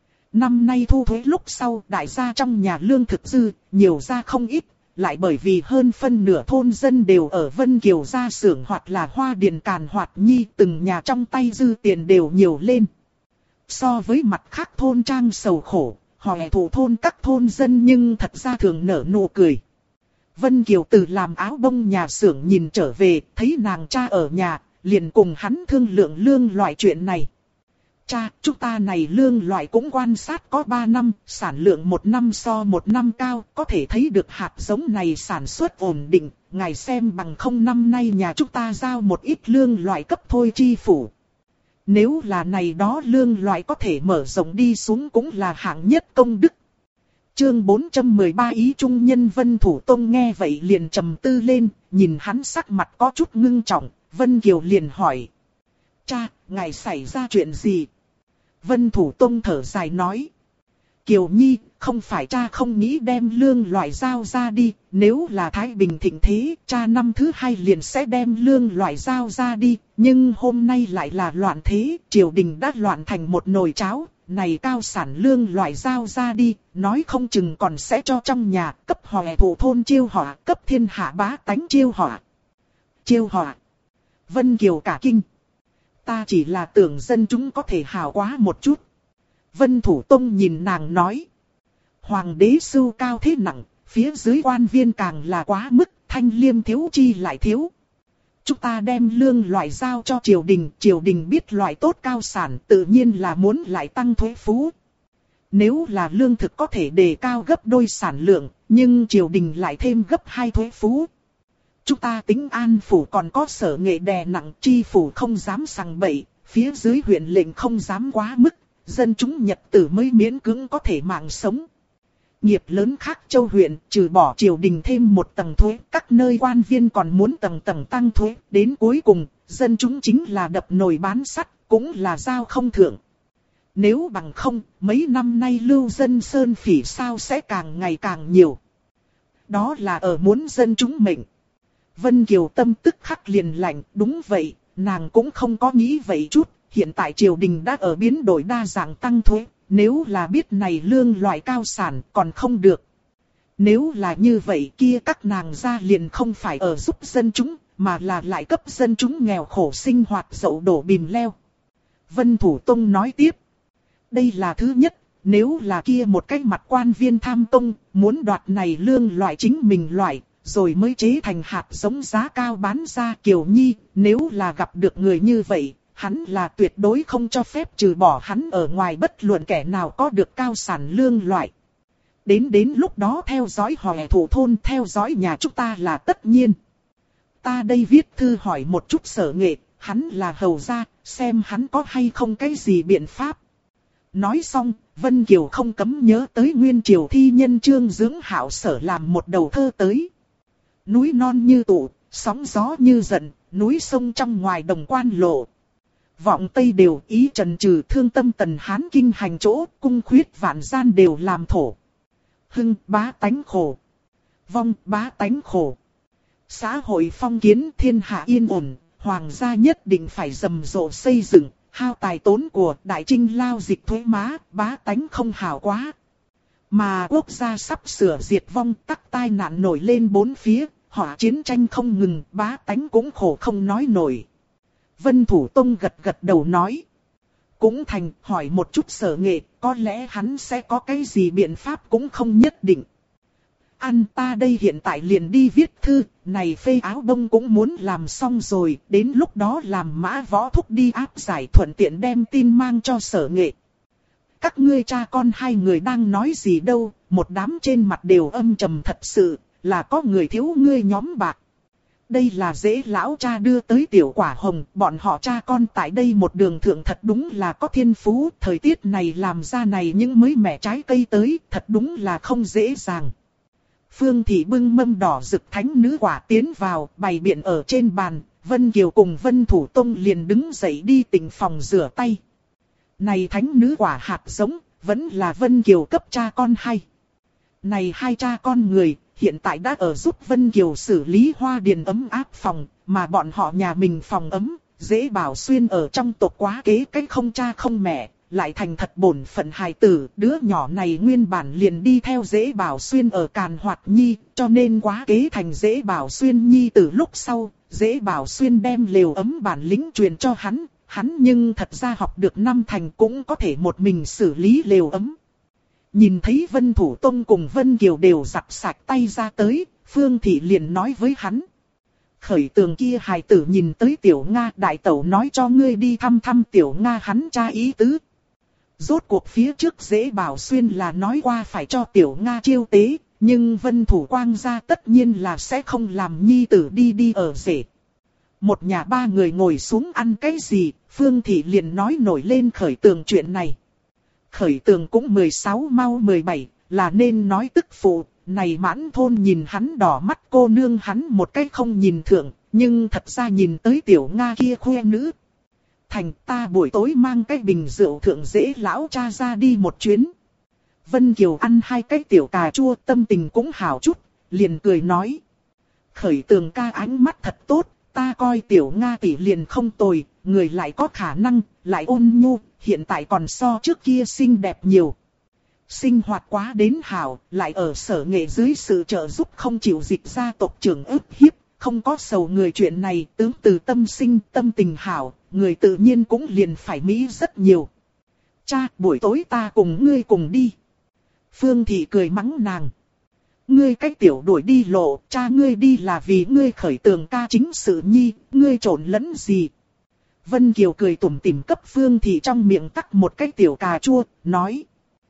Năm nay thu thuế lúc sau, đại gia trong nhà lương thực dư, nhiều ra không ít, lại bởi vì hơn phân nửa thôn dân đều ở Vân Kiều gia xưởng hoặc là hoa điền càn hoạt Nhi, từng nhà trong tay dư tiền đều nhiều lên. So với mặt khác thôn trang sầu khổ, hòe thủ thôn các thôn dân nhưng thật ra thường nở nụ cười. Vân Kiều từ làm áo bông nhà xưởng nhìn trở về, thấy nàng cha ở nhà, liền cùng hắn thương lượng lương loại chuyện này. Cha, chúng ta này lương loại cũng quan sát có 3 năm, sản lượng 1 năm so 1 năm cao, có thể thấy được hạt giống này sản xuất ổn định, ngài xem bằng không năm nay nhà chúng ta giao một ít lương loại cấp thôi chi phủ. Nếu là này đó lương loại có thể mở rộng đi xuống cũng là hạng nhất công đức. Chương 413 ý trung nhân Vân Thủ Tông nghe vậy liền trầm tư lên, nhìn hắn sắc mặt có chút ngưng trọng, Vân Kiều liền hỏi. Cha, ngài xảy ra chuyện gì? Vân Thủ Tông thở dài nói. Kiều Nhi, không phải cha không nghĩ đem lương loại giao ra đi, nếu là Thái Bình thịnh thế, cha năm thứ 2 liền sẽ đem lương loại giao ra đi, nhưng hôm nay lại là loạn thế, triều đình đã loạn thành một nồi cháo, này cao sản lương loại giao ra đi, nói không chừng còn sẽ cho trong nhà, cấp hòe thủ thôn chiêu họa, cấp thiên hạ bá tánh chiêu họa. Chiêu họa. Vân Kiều cả kinh. Ta chỉ là tưởng dân chúng có thể hào quá một chút. Vân Thủ Tông nhìn nàng nói. Hoàng đế sưu cao thế nặng, phía dưới quan viên càng là quá mức, thanh liêm thiếu chi lại thiếu. Chúng ta đem lương loại giao cho triều đình biết loại tốt cao sản tự nhiên là muốn lại tăng thuế phú. Nếu là lương thực có thể đề cao gấp đôi sản lượng, nhưng triều đình lại thêm gấp 2 thuế phú. Chúng ta Tĩnh An phủ còn có sở nghệ đè nặng, chi phủ không dám sằng bậy, phía dưới huyện lệnh không dám quá mức. Dân chúng nhật tử mới miễn cưỡng có thể mạng sống. Nghiệp lớn khác châu huyện, trừ bỏ triều đình thêm một tầng thuế, các nơi quan viên còn muốn tầng tầng tăng thuế, đến cuối cùng, dân chúng chính là đập nồi bán sắt, cũng là giao không thượng. Nếu bằng không, mấy năm nay lưu dân sơn phỉ sao sẽ càng ngày càng nhiều. Đó là ở muốn dân chúng mệnh. Vân Kiều tâm tức khắc liền lạnh, đúng vậy, nàng cũng không có nghĩ vậy chút. Hiện tại triều đình đã ở biến đổi đa dạng tăng thuế, nếu là biết này lương loại cao sản còn không được. Nếu là như vậy kia các nàng gia liền không phải ở giúp dân chúng, mà là lại cấp dân chúng nghèo khổ sinh hoạt dậu đổ bìm leo. Vân Thủ Tông nói tiếp. Đây là thứ nhất, nếu là kia một cái mặt quan viên tham công, muốn đoạt này lương loại chính mình loại, rồi mới chế thành hạt giống giá cao bán ra Kiều Nhi, nếu là gặp được người như vậy. hắn là tuyệt đối không cho phép trừ bỏ hắn ở ngoài bất luận kẻ nào có được cao sản lương loại. Đến lúc đó theo dõi hòe thủ thôn, theo dõi nhà chúng ta là tất nhiên. Ta đây viết thư hỏi một chút Sở Nghệ, hắn là hầu gia, xem hắn có hay không cái gì biện pháp. Nói xong, Vân Kiều không cấm nhớ tới nguyên triều thi nhân Trương Dưỡng Hạo Sở làm một đầu thơ tới. Núi non như tụ, sóng gió như giận, núi sông trong ngoài đồng quan lộ. Vọng Tây đều ý trần trừ, thương tâm tần Hán kinh hành chỗ, cung khuyết vạn gian đều làm thổ. Hưng bá tánh khổ, vong bá tánh khổ. Xã hội phong kiến thiên hạ yên ổn, hoàng gia nhất định phải rầm rộ xây dựng, hao tài tốn của đại trinh lao dịch thuế má, bá tánh không hảo quá. Mà quốc gia sắp sửa diệt vong, tắc tai nạn nổi lên bốn phía, hỏa chiến tranh không ngừng, bá tánh cũng khổ không nói nổi. Vân Thủ Tông gật gật đầu nói. Cũng thành, hỏi một chút Sở Nghệ, có lẽ hắn sẽ có cái gì biện pháp cũng không nhất định. Ăn ta đây hiện tại liền đi viết thư, này phê áo bông cũng muốn làm xong rồi, đến lúc đó làm Mã Võ Thúc đi áp giải thuận tiện đem tin mang cho Sở Nghệ. Các ngươi cha con hai người đang nói gì đâu, một đám trên mặt đều âm trầm thật sự, là có người thiếu ngươi nhóm bạc. Đây là dễ lão cha đưa tới tiểu quả hồng, bọn họ cha con tại đây một đường thượng thật đúng là có thiên phú, thời tiết này làm ra này những mới mẻ trái cây tới, thật đúng là không dễ dàng. Phương Thị bưng mâm đỏ rực thánh nữ quả tiến vào, bày biện ở trên bàn, Vân Kiều cùng Vân Thủ Tông liền đứng dậy đi tịnh phòng rửa tay. Này thánh nữ quả hạt giống, vẫn là Vân Kiều cấp cha con hay. Này hai cha con người, hiện tại đã ở giúp Vân Kiều xử lý hoa điền ấm áp phòng, mà bọn họ nhà mình phòng ấm, dễ bảo xuyên ở trong tộc quá kế cách không cha không mẹ, lại thành thật bổn phận hài tử, đứa nhỏ này nguyên bản liền đi theo dễ bảo xuyên ở Càn Hoạt Nhi, cho nên quá kế thành dễ bảo xuyên nhi từ lúc sau, dễ bảo xuyên đem lều ấm bản lĩnh truyền cho hắn nhưng thật ra học được năm thành cũng có thể một mình xử lý lều ấm. Nhìn thấy Vân Thủ Tông cùng Vân Kiều đều giặt sạch tay ra tới, Phương Thị liền nói với hắn. Khởi Tường kia hài tử nhìn tới Tiểu Nga, đại tẩu nói cho ngươi đi thăm Tiểu Nga, hắn tra ý tứ. Rốt cuộc phía trước dễ bảo xuyên là nói qua phải cho Tiểu Nga chiêu tế, nhưng Vân Thủ Quang gia tất nhiên là sẽ không làm nhi tử đi ở rể. Một nhà ba người ngồi xuống ăn cái gì, Phương Thị liền nói nổi lên Khởi Tường chuyện này. Khởi Tường cũng 16 mau 17, là nên nói tức phụ, này mãn thôn nhìn hắn đỏ mắt cô nương hắn một cái không nhìn thượng, nhưng thật ra nhìn tới Tiểu Nga kia khoe nữ. Thành ta buổi tối mang cái bình rượu thượng dễ lão cha ra đi một chuyến. Vân Kiều ăn hai cái tiểu cà chua tâm tình cũng hảo chút, liền cười nói. Khởi Tường ca ánh mắt thật tốt, ta coi Tiểu Nga tỷ liền không tồi, người lại có khả năng, lại ôn nhu, hiện tại còn so trước kia xinh đẹp nhiều. Sinh hoạt quá đến hảo, lại ở Sở Nghệ dưới sự trợ giúp không chịu dịch gia tộc trưởng ức hiếp, không có sầu người chuyện này, tướng từ tâm sinh tâm tình hảo, người tự nhiên cũng liền phải mỹ rất nhiều. Cha, buổi tối ta cùng ngươi cùng đi. Phương Thị cười mắng nàng. Ngươi cách tiểu đuổi đi lộ, cha ngươi đi là vì ngươi Khởi Tường ca chính sự nhi, ngươi trộn lẫn gì. Vân Kiều cười tủm tỉm cấp Phương Thị trong miệng tắc một cái tiểu cà chua, nói.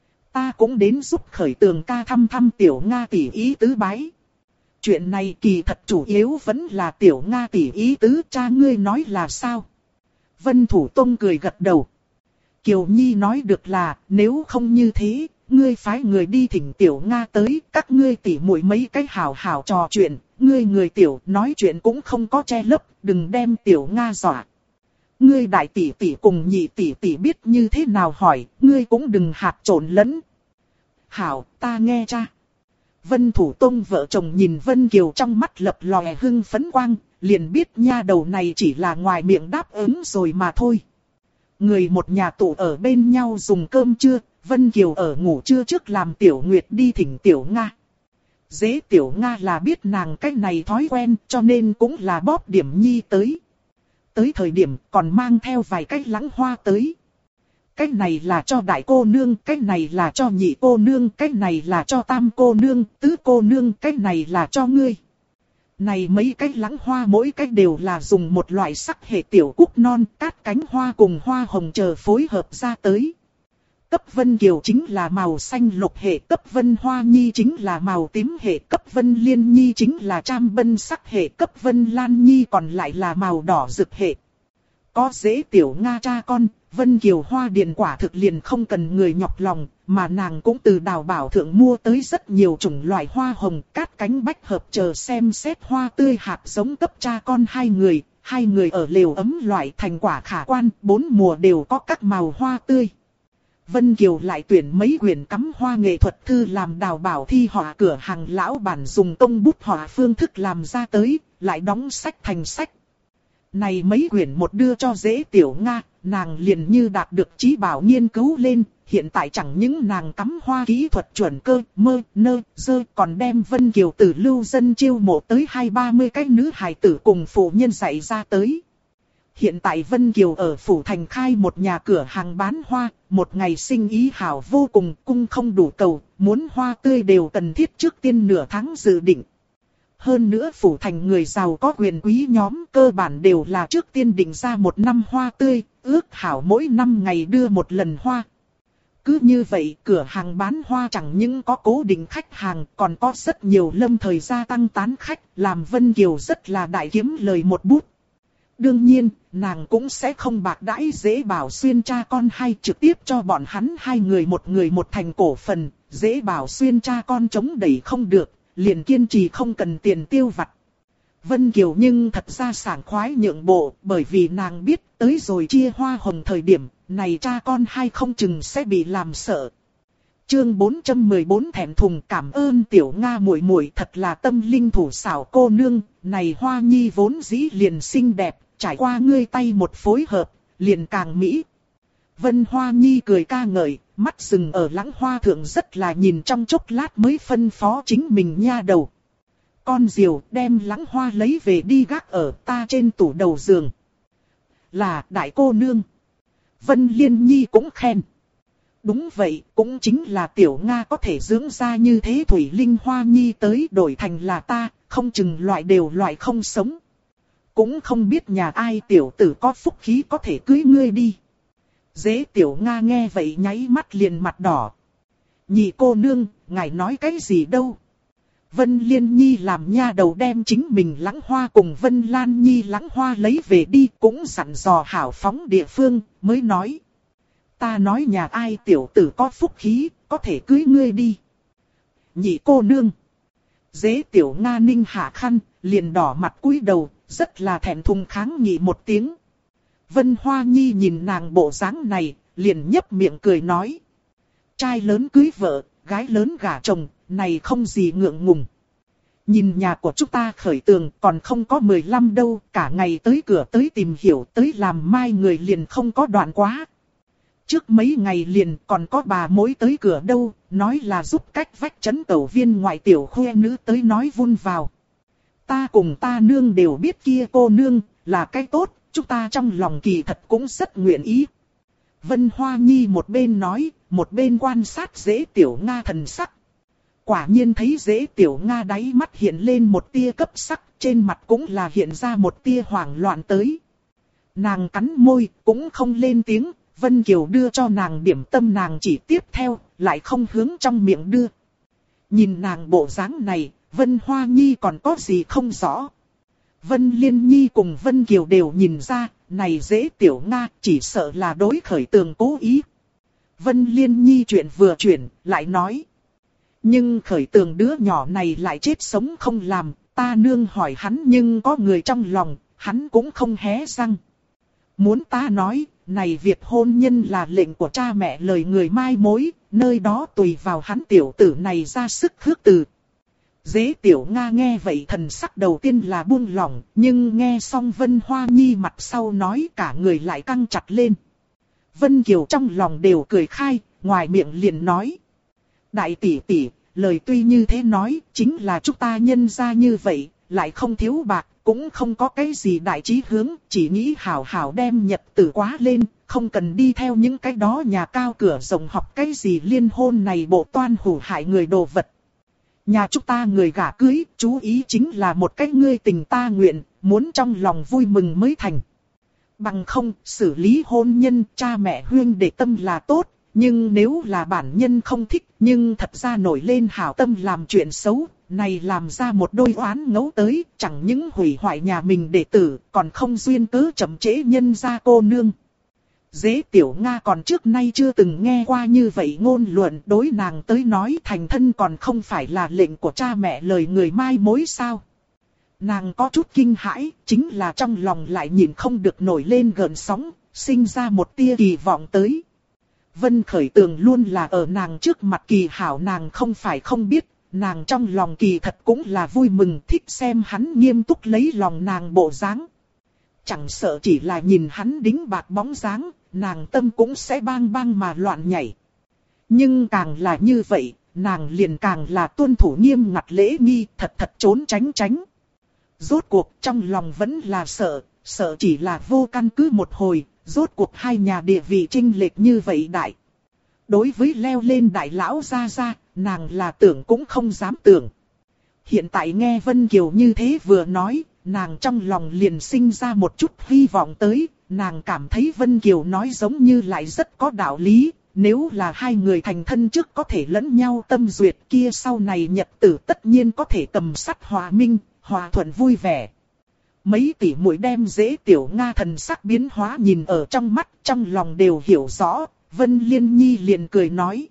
Ta cũng đến giúp Khởi Tường ca thăm Tiểu Nga tỷ ý tứ bái. Chuyện này kỳ thật chủ yếu vẫn là Tiểu Nga tỷ ý tứ, cha ngươi nói là sao? Vân Thủ Tông cười gật đầu. Kiều Nhi nói được là, nếu không như thế, ngươi phái người đi thỉnh Tiểu Nga tới, các ngươi tỉ muội mấy cái hảo hảo trò chuyện, ngươi người tiểu nói chuyện cũng không có che lấp, đừng đem Tiểu Nga dọa. Ngươi đại tỷ tỷ cùng nhị tỷ tỷ biết như thế nào hỏi, ngươi cũng đừng hạt trộn lẫn. Hảo, ta nghe cha. Vân Thủ Tông vợ chồng nhìn Vân Kiều trong mắt lập lòe hưng phấn quang, liền biết nha đầu này chỉ là ngoài miệng đáp ứng rồi mà thôi. Người một nhà tụ ở bên nhau dùng cơm trưa, Vân Kiều ở ngủ trưa trước làm Tiểu Nguyệt đi thỉnh Tiểu Nga. Dễ Tiểu Nga là biết nàng cách này thói quen cho nên cũng là bóp điểm nhi tới. Tới thời điểm còn mang theo vài cái lẵng hoa tới. Cái này là cho đại cô nương, cái này là cho nhị cô nương, cái này là cho tam cô nương, tứ cô nương, cái này là cho ngươi. Này mấy cái lãng hoa mỗi cái đều là dùng một loại sắc hệ tiểu cúc non, cát cánh hoa cùng hoa hồng chờ phối hợp ra tới. Cấp vân kiều chính là màu xanh lục hệ, cấp vân hoa nhi chính là màu tím hệ, cấp vân liên nhi chính là tram bân sắc hệ, cấp vân lan nhi còn lại là màu đỏ rực hệ. Có dễ tiểu Nga cha con, vân kiều hoa điền quả thực liền không cần người nhọc lòng, mà nàng cũng từ đào bảo thượng mua tới rất nhiều chủng loại hoa hồng, cát cánh bách hợp chờ xem xét hoa tươi hạt giống cấp cha con hai người ở lều ấm loại thành quả khả quan, 4 mùa đều có các màu hoa tươi. Vân Kiều lại tuyển mấy quyển cắm hoa nghệ thuật thư làm đào bảo thi họa cửa hàng lão bản dùng tông bút họa phương thức làm ra tới, lại đóng sách thành sách. Này mấy quyển một đưa cho dễ tiểu Nga, nàng liền như đạt được trí bảo nghiên cứu lên, hiện tại chẳng những nàng cắm hoa kỹ thuật chuẩn cơ, mơ, nơ, dơ, còn đem Vân Kiều từ lưu dân chiêu mộ tới 20-30 cái nữ hài tử cùng phụ nhân dạy ra tới. Hiện tại Vân Kiều ở Phủ Thành khai một nhà cửa hàng bán hoa, một ngày sinh ý hảo vô cùng, cung không đủ cầu, muốn hoa tươi đều cần thiết trước tiên nửa tháng dự định. Hơn nữa Phủ Thành người giàu có quyền quý nhóm cơ bản đều là trước tiên định ra một năm hoa tươi, ước hảo mỗi năm ngày đưa một lần hoa. Cứ như vậy cửa hàng bán hoa chẳng những có cố định khách hàng còn có rất nhiều lâm thời gia tăng tán khách, làm Vân Kiều rất là đại kiếm lời một bút. Đương nhiên, nàng cũng sẽ không bạc đãi dễ bảo xuyên cha con hay trực tiếp cho bọn hắn hai người một thành cổ phần, dễ bảo xuyên cha con chống đẩy không được, liền kiên trì không cần tiền tiêu vặt. Vân Kiều nhưng thật ra sảng khoái nhượng bộ, bởi vì nàng biết tới rồi chia hoa hồng thời điểm, này cha con hai không chừng sẽ bị làm sợ. Chương 414 thẹn thùng cảm ơn tiểu Nga muội muội thật là tâm linh thủ xảo cô nương, này hoa nhi vốn dĩ liền xinh đẹp, trải qua ngươi tay một phối hợp, liền càng mỹ. Vân Hoa Nhi cười ca ngợi, mắt dừng ở lãng hoa thượng rất là nhìn trong chốc lát mới phân phó chính mình nha đầu. Con diều đem lãng hoa lấy về đi gác ở ta trên tủ đầu giường. Là đại cô nương. Vân Liên Nhi cũng khen. Đúng vậy, cũng chính là tiểu Nga có thể dưỡng ra như thế Thủy Linh Hoa Nhi tới đổi thành là ta, không chừng loại đều loại không sống. Cũng không biết nhà ai tiểu tử có phúc khí có thể cưới ngươi đi. Dễ tiểu Nga nghe vậy nháy mắt liền mặt đỏ. Nhị cô nương, ngài nói cái gì đâu. Vân Liên Nhi làm nha đầu đem chính mình lãng hoa cùng Vân Lan Nhi lãng hoa lấy về đi cũng dặn dò hảo phóng địa phương, mới nói. Ta nói nhà ai tiểu tử có phúc khí, có thể cưới ngươi đi. Nhị cô nương. Dễ tiểu Nga ninh hạ khăn, liền đỏ mặt cúi đầu, rất là thẹn thùng kháng nghị một tiếng. Vân Hoa Nhi nhìn nàng bộ dáng này, liền nhấp miệng cười nói. Trai lớn cưới vợ, gái lớn gả chồng, này không gì ngượng ngùng. Nhìn nhà của chúng ta khởi tường còn không có 15 đâu, cả ngày tới cửa tới tìm hiểu tới làm mai người liền không có đoạn quá. Trước mấy ngày liền còn có bà mối tới cửa đâu, nói là giúp cách vách trấn tẩu viên ngoại tiểu khoe nữ tới nói vun vào. Ta cùng ta nương đều biết kia cô nương là cái tốt, chúng ta trong lòng kỳ thật cũng rất nguyện ý. Vân Hoa Nhi một bên nói, một bên quan sát dễ tiểu Nga thần sắc. Quả nhiên thấy dễ tiểu Nga đáy mắt hiện lên một tia cấp sắc, trên mặt cũng là hiện ra một tia hoảng loạn tới. Nàng cắn môi, cũng không lên tiếng, Vân Kiều đưa cho nàng điểm tâm nàng chỉ tiếp theo, lại không hướng trong miệng đưa. Nhìn nàng bộ dáng này, Vân Hoa Nhi còn có gì không rõ. Vân Liên Nhi cùng Vân Kiều đều nhìn ra, này dễ tiểu Nga chỉ sợ là đối khởi tường cố ý. Vân Liên Nhi chuyện vừa chuyển, lại nói. Nhưng khởi tường đứa nhỏ này lại chết sống không làm, ta nương hỏi hắn nhưng có người trong lòng, hắn cũng không hé răng. Muốn ta nói, này việc hôn nhân là lệnh của cha mẹ lời người mai mối, nơi đó tùy vào hắn tiểu tử này ra sức khước từ. Dễ tiểu Nga nghe vậy thần sắc đầu tiên là buông lỏng, nhưng nghe xong Vân Hoa Nhi mặt sau nói cả người lại căng chặt lên. Vân Kiều trong lòng đều cười khai, ngoài miệng liền nói. Đại tỷ tỷ, lời tuy như thế nói, chính là chúng ta nhân ra như vậy, lại không thiếu bạc, cũng không có cái gì đại chí hướng, chỉ nghĩ hảo hảo đem nhật tử quá lên, không cần đi theo những cái đó nhà cao cửa rộng học cái gì liên hôn này bộ toan hủ hại người đồ vật. Nhà chúng ta người gả cưới, chú ý chính là một cái ngươi tình ta nguyện, muốn trong lòng vui mừng mới thành. Bằng không, xử lý hôn nhân, cha mẹ huynh đệ tâm là tốt, nhưng nếu là bản nhân không thích, nhưng thật ra nổi lên hảo tâm làm chuyện xấu, này làm ra một đôi oán ngấu tới, chẳng những hủy hoại nhà mình đệ tử, còn không duyên cớ chậm trễ nhân gia cô nương. Dễ Tiểu Nga còn trước nay chưa từng nghe qua như vậy ngôn luận, đối nàng tới nói thành thân còn không phải là lệnh của cha mẹ lời người mai mối sao. Nàng có chút kinh hãi, chính là trong lòng lại nhìn không được nổi lên gợn sóng, sinh ra một tia kỳ vọng tới. Vân Khởi Tường luôn là ở nàng trước mặt kỳ hảo, nàng không phải không biết, nàng trong lòng kỳ thật cũng là vui mừng, thích xem hắn nghiêm túc lấy lòng nàng bộ dáng. Chẳng sợ chỉ là nhìn hắn đĩnh bạc bóng dáng, nàng tâm cũng sẽ bang bang mà loạn nhảy. Nhưng càng là như vậy, nàng liền càng là tuân thủ nghiêm ngặt lễ nghi, thật thật trốn tránh tránh. Rốt cuộc trong lòng vẫn là sợ chỉ là vô căn cứ một hồi, rốt cuộc hai nhà địa vị chênh lệch như vậy đại. Đối với leo lên đại lão gia, nàng là tưởng cũng không dám tưởng. Hiện tại nghe Vân Kiều như thế vừa nói, nàng trong lòng liền sinh ra một chút hy vọng tới, nàng cảm thấy Vân Kiều nói giống như lại rất có đạo lý, nếu là hai người thành thân trước có thể lẫn nhau tâm duyệt kia sau này nhật tử tất nhiên có thể cầm sắt hòa minh, hòa thuận vui vẻ. Mấy tỷ muội đem Dễ Tiểu Nga thần sắc biến hóa nhìn ở trong mắt, trong lòng đều hiểu rõ, Vân Liên Nhi liền cười nói.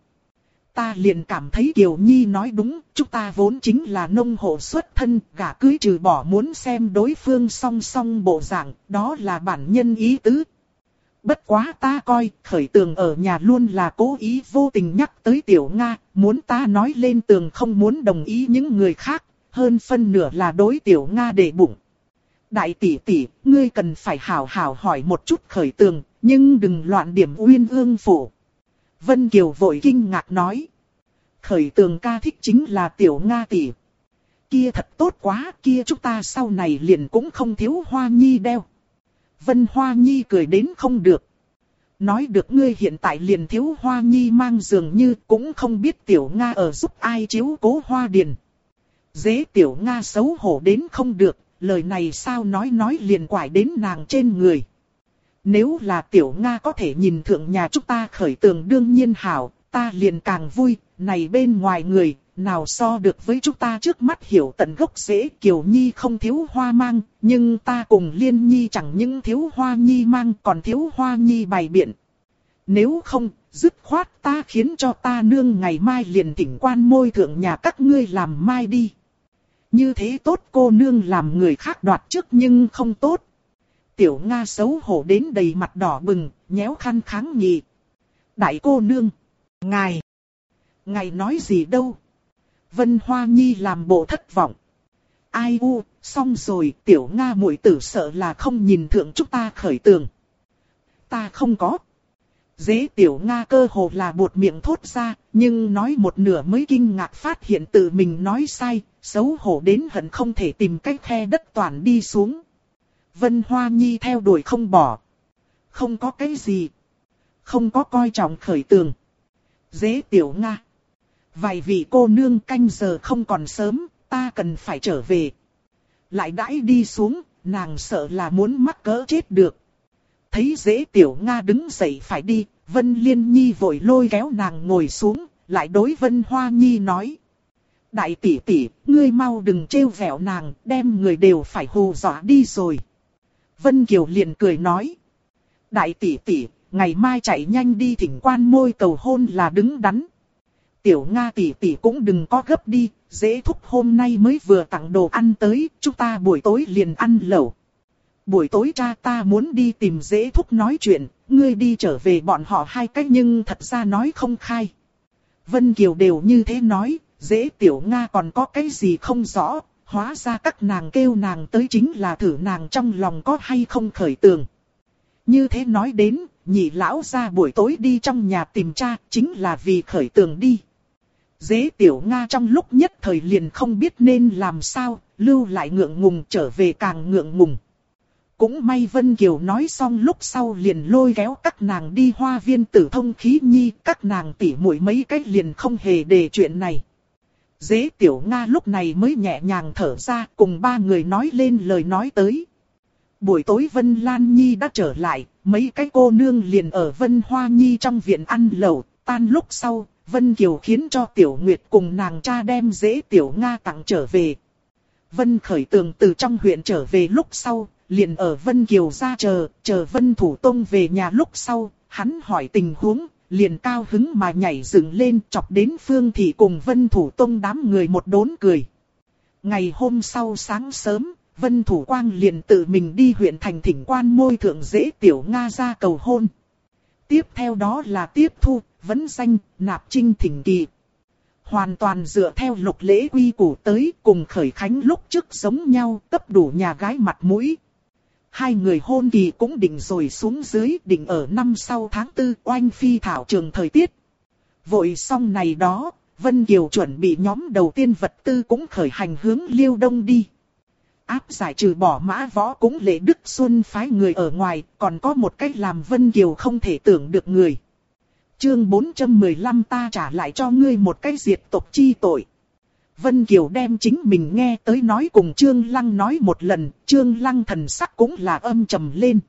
Ta liền cảm thấy Kiều Nhi nói đúng, chúng ta vốn chính là nông hộ xuất thân, gả cưới trừ bỏ muốn xem đối phương song song bộ dạng, đó là bản nhân ý tứ. Bất quá ta coi, Khởi Tường ở nhà luôn là cố ý vô tình nhắc tới Tiểu Nga, muốn ta nói lên tường không muốn đồng ý những người khác, hơn phân nửa là đối Tiểu Nga để bụng. Đại tỷ tỷ, ngươi cần phải hảo hảo hỏi một chút Khởi Tường, nhưng đừng loạn điểm Uyên Ương phủ. Vân Kiều vội kinh ngạc nói. Khởi Tường ca thích chính là Tiểu Nga tỷ. Kia thật tốt quá, kia chúng ta sau này liền cũng không thiếu Hoa Nhi đeo. Vân Hoa Nhi cười đến không được. Nói được ngươi hiện tại liền thiếu Hoa Nhi mang dường như cũng không biết Tiểu Nga ở giúp ai chiếu cố Hoa Điền. Dễ Tiểu Nga xấu hổ đến không được, lời này sao nói liền quải đến nàng trên người. Nếu là Tiểu Nga có thể nhìn thượng nhà chúng ta Khởi Tường đương nhiên hảo, ta liền càng vui, này bên ngoài người, nào so được với chúng ta trước mắt hiểu tận gốc rễ. Kiều Nhi không thiếu hoa mang, nhưng ta cùng Liên Nhi chẳng những thiếu Hoa Nhi mang còn thiếu Hoa Nhi bày biện. Nếu không, dứt khoát ta khiến cho ta nương ngày mai liền thỉnh quan môi thượng nhà các ngươi làm mai đi. Như thế tốt, cô nương làm người khác đoạt trước nhưng không tốt. Tiểu Nga xấu hổ đến đầy mặt đỏ bừng, nhéo khăn kháng nghị. Đại cô nương, ngài nói gì đâu? Vân Hoa Nhi làm bộ thất vọng. Ai u, xong rồi, Tiểu Nga muội tử sợ là không nhìn thượng chúng ta Khởi Tường. Ta không có. Dễ Tiểu Nga cơ hồ là buột miệng thốt ra, nhưng nói một nửa mới kinh ngạc phát hiện tự mình nói sai, xấu hổ đến hận không thể tìm cách khe đất toàn đi xuống. Vân Hoa Nhi theo đuổi không bỏ. Không có cái gì. Không có coi trọng Khởi Tường. Dễ Tiểu Nga. Vài vị cô nương canh giờ không còn sớm, ta cần phải trở về. Lại đãi đi xuống, nàng sợ là muốn mắc cỡ chết được. Thấy Dễ Tiểu Nga đứng dậy phải đi, Vân Liên Nhi vội lôi kéo nàng ngồi xuống, lại đối Vân Hoa Nhi nói. Đại tỷ tỷ, ngươi mau đừng trêu vẹo nàng, đem người đều phải hù dọa đi rồi. Vân Kiều liền cười nói. Đại tỷ tỷ, ngày mai chạy nhanh đi thỉnh quan môi cầu hôn là đứng đắn. Tiểu Nga tỷ tỷ cũng đừng có gấp đi, Dễ thúc hôm nay mới vừa tặng đồ ăn tới, chúng ta buổi tối liền ăn lẩu. Buổi tối cha ta muốn đi tìm Dễ thúc nói chuyện, ngươi đi trở về bọn họ hai cách nhưng thật ra nói không khai. Vân Kiều đều như thế nói, Dễ Tiểu Nga còn có cái gì không rõ, hóa ra các nàng kêu nàng tới chính là thử nàng trong lòng có hay không Khởi Tường. Như thế nói đến, nhị lão ra buổi tối đi trong nhà tìm cha, chính là vì Khởi Tường đi. Dễ Tiểu Nga trong lúc nhất thời liền không biết nên làm sao, lưu lại ngượng ngùng trở về càng ngượng ngùng. Cũng may Vân Kiều nói xong lúc sau liền lôi kéo các nàng đi hoa viên Tử Thông Khí Nhi, các nàng tỉ muội mấy cách liền không hề đề chuyện này. Dễ Tiểu Nga lúc này mới nhẹ nhàng thở ra, cùng ba người nói lên lời nói tới. Buổi tối Vân Lan Nhi đã trở lại, mấy cái cô nương liền ở Vân Hoa Nhi trong viện ăn lẩu. Tan lúc sau, Vân Kiều khiến cho Tiểu Nguyệt cùng nàng cha đem Dễ Tiểu Nga tặng trở về. Vân Khởi Tường từ trong huyện trở về lúc sau, liền ở Vân Kiều ra chờ Vân Thủ Tông về nhà lúc sau, hắn hỏi tình huống, liền cao hứng mà nhảy dựng lên chọc đến Phương Thị cùng Vân Thủ Tông đám người một đốn cười. Ngày hôm sau sáng sớm, Vân Thủ Quang liền tự mình đi huyện thành thỉnh quan môi thượng Dễ Tiểu Nga ra cầu hôn. Tiếp theo đó là tiếp thu, vấn danh, nạp trinh thỉnh kỳ. Hoàn toàn dựa theo lục lễ quy củ tới cùng Khởi Khánh lúc trước giống nhau, cấp đủ nhà gái mặt mũi. Hai người hôn kỳ cũng định rồi xuống dưới, định ở năm sau tháng 4 oanh phi thảo trường thời tiết. Vội xong này đó, Vân Kiều chuẩn bị nhóm đầu tiên vật tư cũng khởi hành hướng Liêu Đông đi. Áp giải trừ bỏ Mã Võ cũng Lệ Đức Xuân phái người ở ngoài, còn có một cách làm Vân Kiều không thể tưởng được người. Chương 415 ta trả lại cho ngươi một cái diệt tộc chi tội. Vân Kiều đem chính mình nghe tới nói cùng Trương Lăng nói một lần, Trương Lăng thần sắc cũng là âm trầm lên.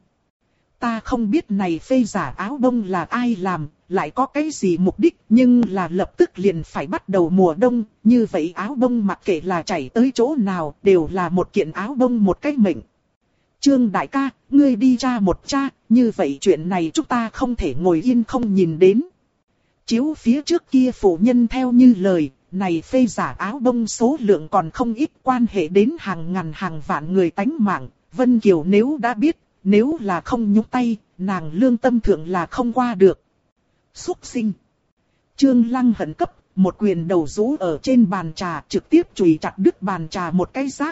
Ta không biết này phê giả áo bông là ai làm, lại có cái gì mục đích, nhưng là lập tức liền phải bắt đầu mùa đông, như vậy áo bông mặc kệ là chảy tới chỗ nào, đều là một kiện áo bông một cái mệnh. Trương đại ca, ngươi đi tra một tra, như vậy chuyện này chúng ta không thể ngồi yên không nhìn đến. Chiếu phía trước kia phụ nhân theo như lời, này phê giả áo bông số lượng còn không ít, quan hệ đến hàng ngàn hàng vạn người tánh mạng. Vân Kiều nếu đã biết, nếu là không nhúc tay, nàng lương tâm thượng là không qua được. Xúc sinh. Trương Lăng hận cấp, một quyền đầu rũ ở trên bàn trà, trực tiếp chùy chặt đứt bàn trà một cái rác.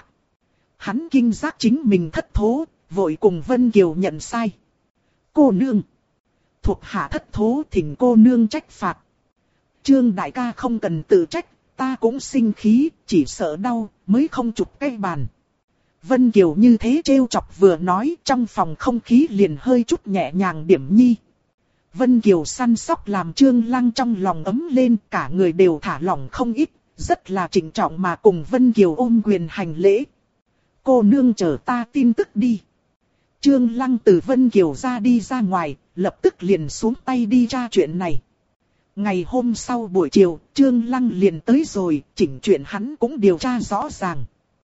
Hắn kinh giác chính mình thất thố, vội cùng Vân Kiều nhận sai. Cô nương. Thuộc hạ thất thố thỉnh cô nương trách phạt. Trương đại ca không cần tự trách, ta cũng sinh khí, chỉ sợ đau, mới không chụp cái bàn. Vân Kiều như thế trêu chọc vừa nói, trong phòng không khí liền hơi chút nhẹ nhàng điểm nhi. Vân Kiều săn sóc làm Trương Lăng trong lòng ấm lên, cả người đều thả lỏng không ít, rất là trịnh trọng mà cùng Vân Kiều ôm quyền hành lễ. Cô nương chờ ta tin tức đi. Trương Lăng từ Vân Kiều ra đi ra ngoài, lập tức liền xuống tay đi tra chuyện này. Ngày hôm sau buổi chiều, Trương Lăng liền tới rồi, chỉnh chuyện hắn cũng điều tra rõ ràng.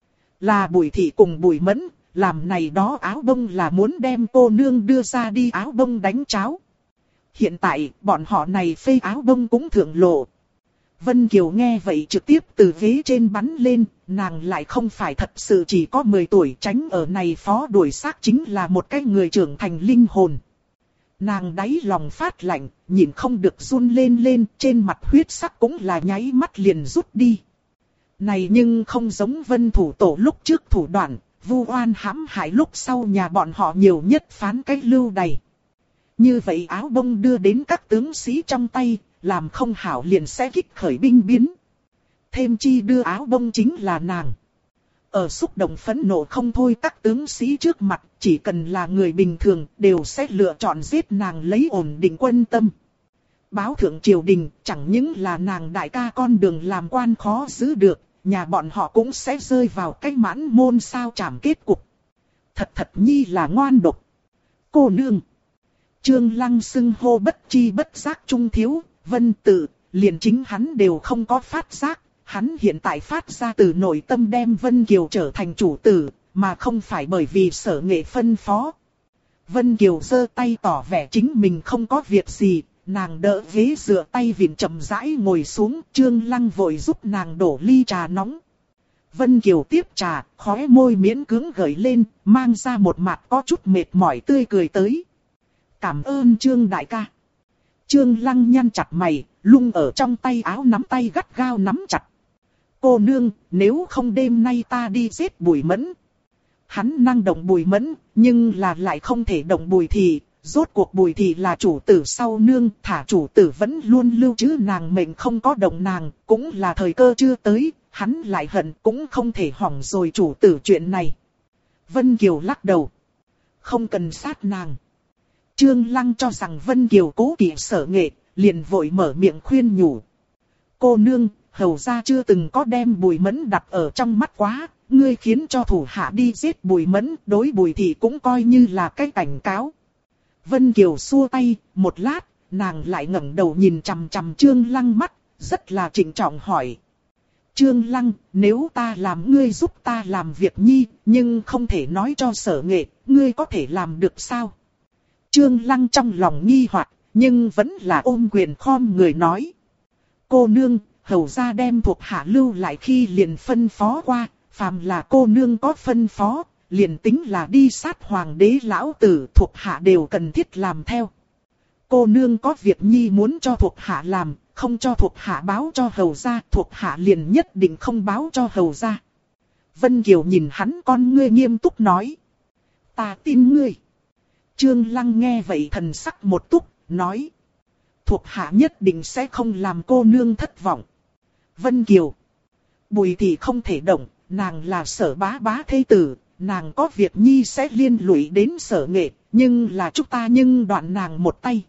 Là Bùi Thị cùng Bùi Mẫn, làm này đó áo bông là muốn đem cô nương đưa ra đi áo bông đánh cháo. Hiện tại, bọn họ này phê áo bông cũng thượng lộ. Vân Kiều nghe vậy trực tiếp từ ghế trên bắn lên, nàng lại không phải thật sự chỉ có 10 tuổi, tránh ở này phó đuổi xác chính là một cái người trưởng thành linh hồn. Nàng đáy lòng phát lạnh, nhìn không được run lên, trên mặt huyết sắc cũng là nháy mắt liền rút đi. Này nhưng không giống Vân thủ tổ lúc trước thủ đoạn, vu oan hãm hại lúc sau nhà bọn họ nhiều nhất phán cách lưu đày. Như vậy áo bông đưa đến các tướng sĩ trong tay, làm không hảo liền sẽ kích khởi binh biến. Thêm chi đưa áo bông chính là nàng. Ở xúc động phẫn nộ không thôi các tướng sĩ trước mặt, chỉ cần là người bình thường đều sẽ lựa chọn giết nàng lấy ổn định quân tâm. Báo thượng triều đình chẳng những là nàng đại ca con đường làm quan khó giữ được, nhà bọn họ cũng sẽ rơi vào cái mãn môn sao chảm kết cục. Thật nhi là ngoan độc. Cô nương. Trương Lăng xưng hô bất chi bất giác trung thiếu, Vân tự, liền chính hắn đều không có phát giác. Hắn hiện tại phát ra từ nội tâm đem Vân Kiều trở thành chủ tử, mà không phải bởi vì sở nghệ phân phó. Vân Kiều giơ tay tỏ vẻ chính mình không có việc gì, nàng đỡ ghế dựa tay vịn chậm rãi ngồi xuống, Trương Lăng vội giúp nàng đổ ly trà nóng. Vân Kiều tiếp trà, khóe môi miễn cưỡng gợi lên, mang ra một mặt có chút mệt mỏi tươi cười tới. Cảm ơn Trương đại ca. Trương Lăng nhăn chặt mày, lung ở trong tay áo nắm tay gắt gao nắm chặt. Cô nương, nếu không đêm nay ta đi giết Bùi Mẫn. Hắn năng động Bùi Mẫn, nhưng là lại không thể động Bùi Thị. Rốt cuộc Bùi Thị là chủ tử sau nương, thả chủ tử vẫn luôn lưu trữ nàng mệnh không có động nàng, cũng là thời cơ chưa tới, hắn lại hận cũng không thể hỏng rồi chủ tử chuyện này. Vân Kiều lắc đầu. Không cần sát nàng. Trương Lăng cho rằng Vân Kiều cố kỵ sở nghệ, liền vội mở miệng khuyên nhủ. Cô nương, hầu gia chưa từng có đem Bùi Mẫn đặt ở trong mắt quá, ngươi khiến cho thủ hạ đi giết Bùi Mẫn, đối Bùi thị cũng coi như là cái cảnh cáo. Vân Kiều xua tay, một lát, nàng lại ngẩng đầu nhìn chằm chằm Trương Lăng mắt, rất là trịnh trọng hỏi. Trương Lăng, nếu ta làm ngươi giúp ta làm việc nhi, nhưng không thể nói cho Sở Nghệ, ngươi có thể làm được sao? Trương Lăng trong lòng nghi hoặc, nhưng vẫn là ôm quyền khom người nói. Cô nương, hầu gia đem thuộc hạ lưu lại khi liền phân phó qua, phàm là cô nương có phân phó, liền tính là đi sát hoàng đế lão tử thuộc hạ đều cần thiết làm theo. Cô nương có việc nhi muốn cho thuộc hạ làm, không cho thuộc hạ báo cho hầu gia, thuộc hạ liền nhất định không báo cho hầu gia. Vân Kiều nhìn hắn con ngươi nghiêm túc nói. Ta tin ngươi. Trương Lăng nghe vậy thần sắc một túc, nói. Thuộc hạ nhất định sẽ không làm cô nương thất vọng. Vân Kiều. Bùi thị không thể động, nàng là Sở bá bá thê tử, nàng có việc nhi sẽ liên lụy đến Sở Nghệ, nhưng là chúng ta nhưng đoạn nàng một tay.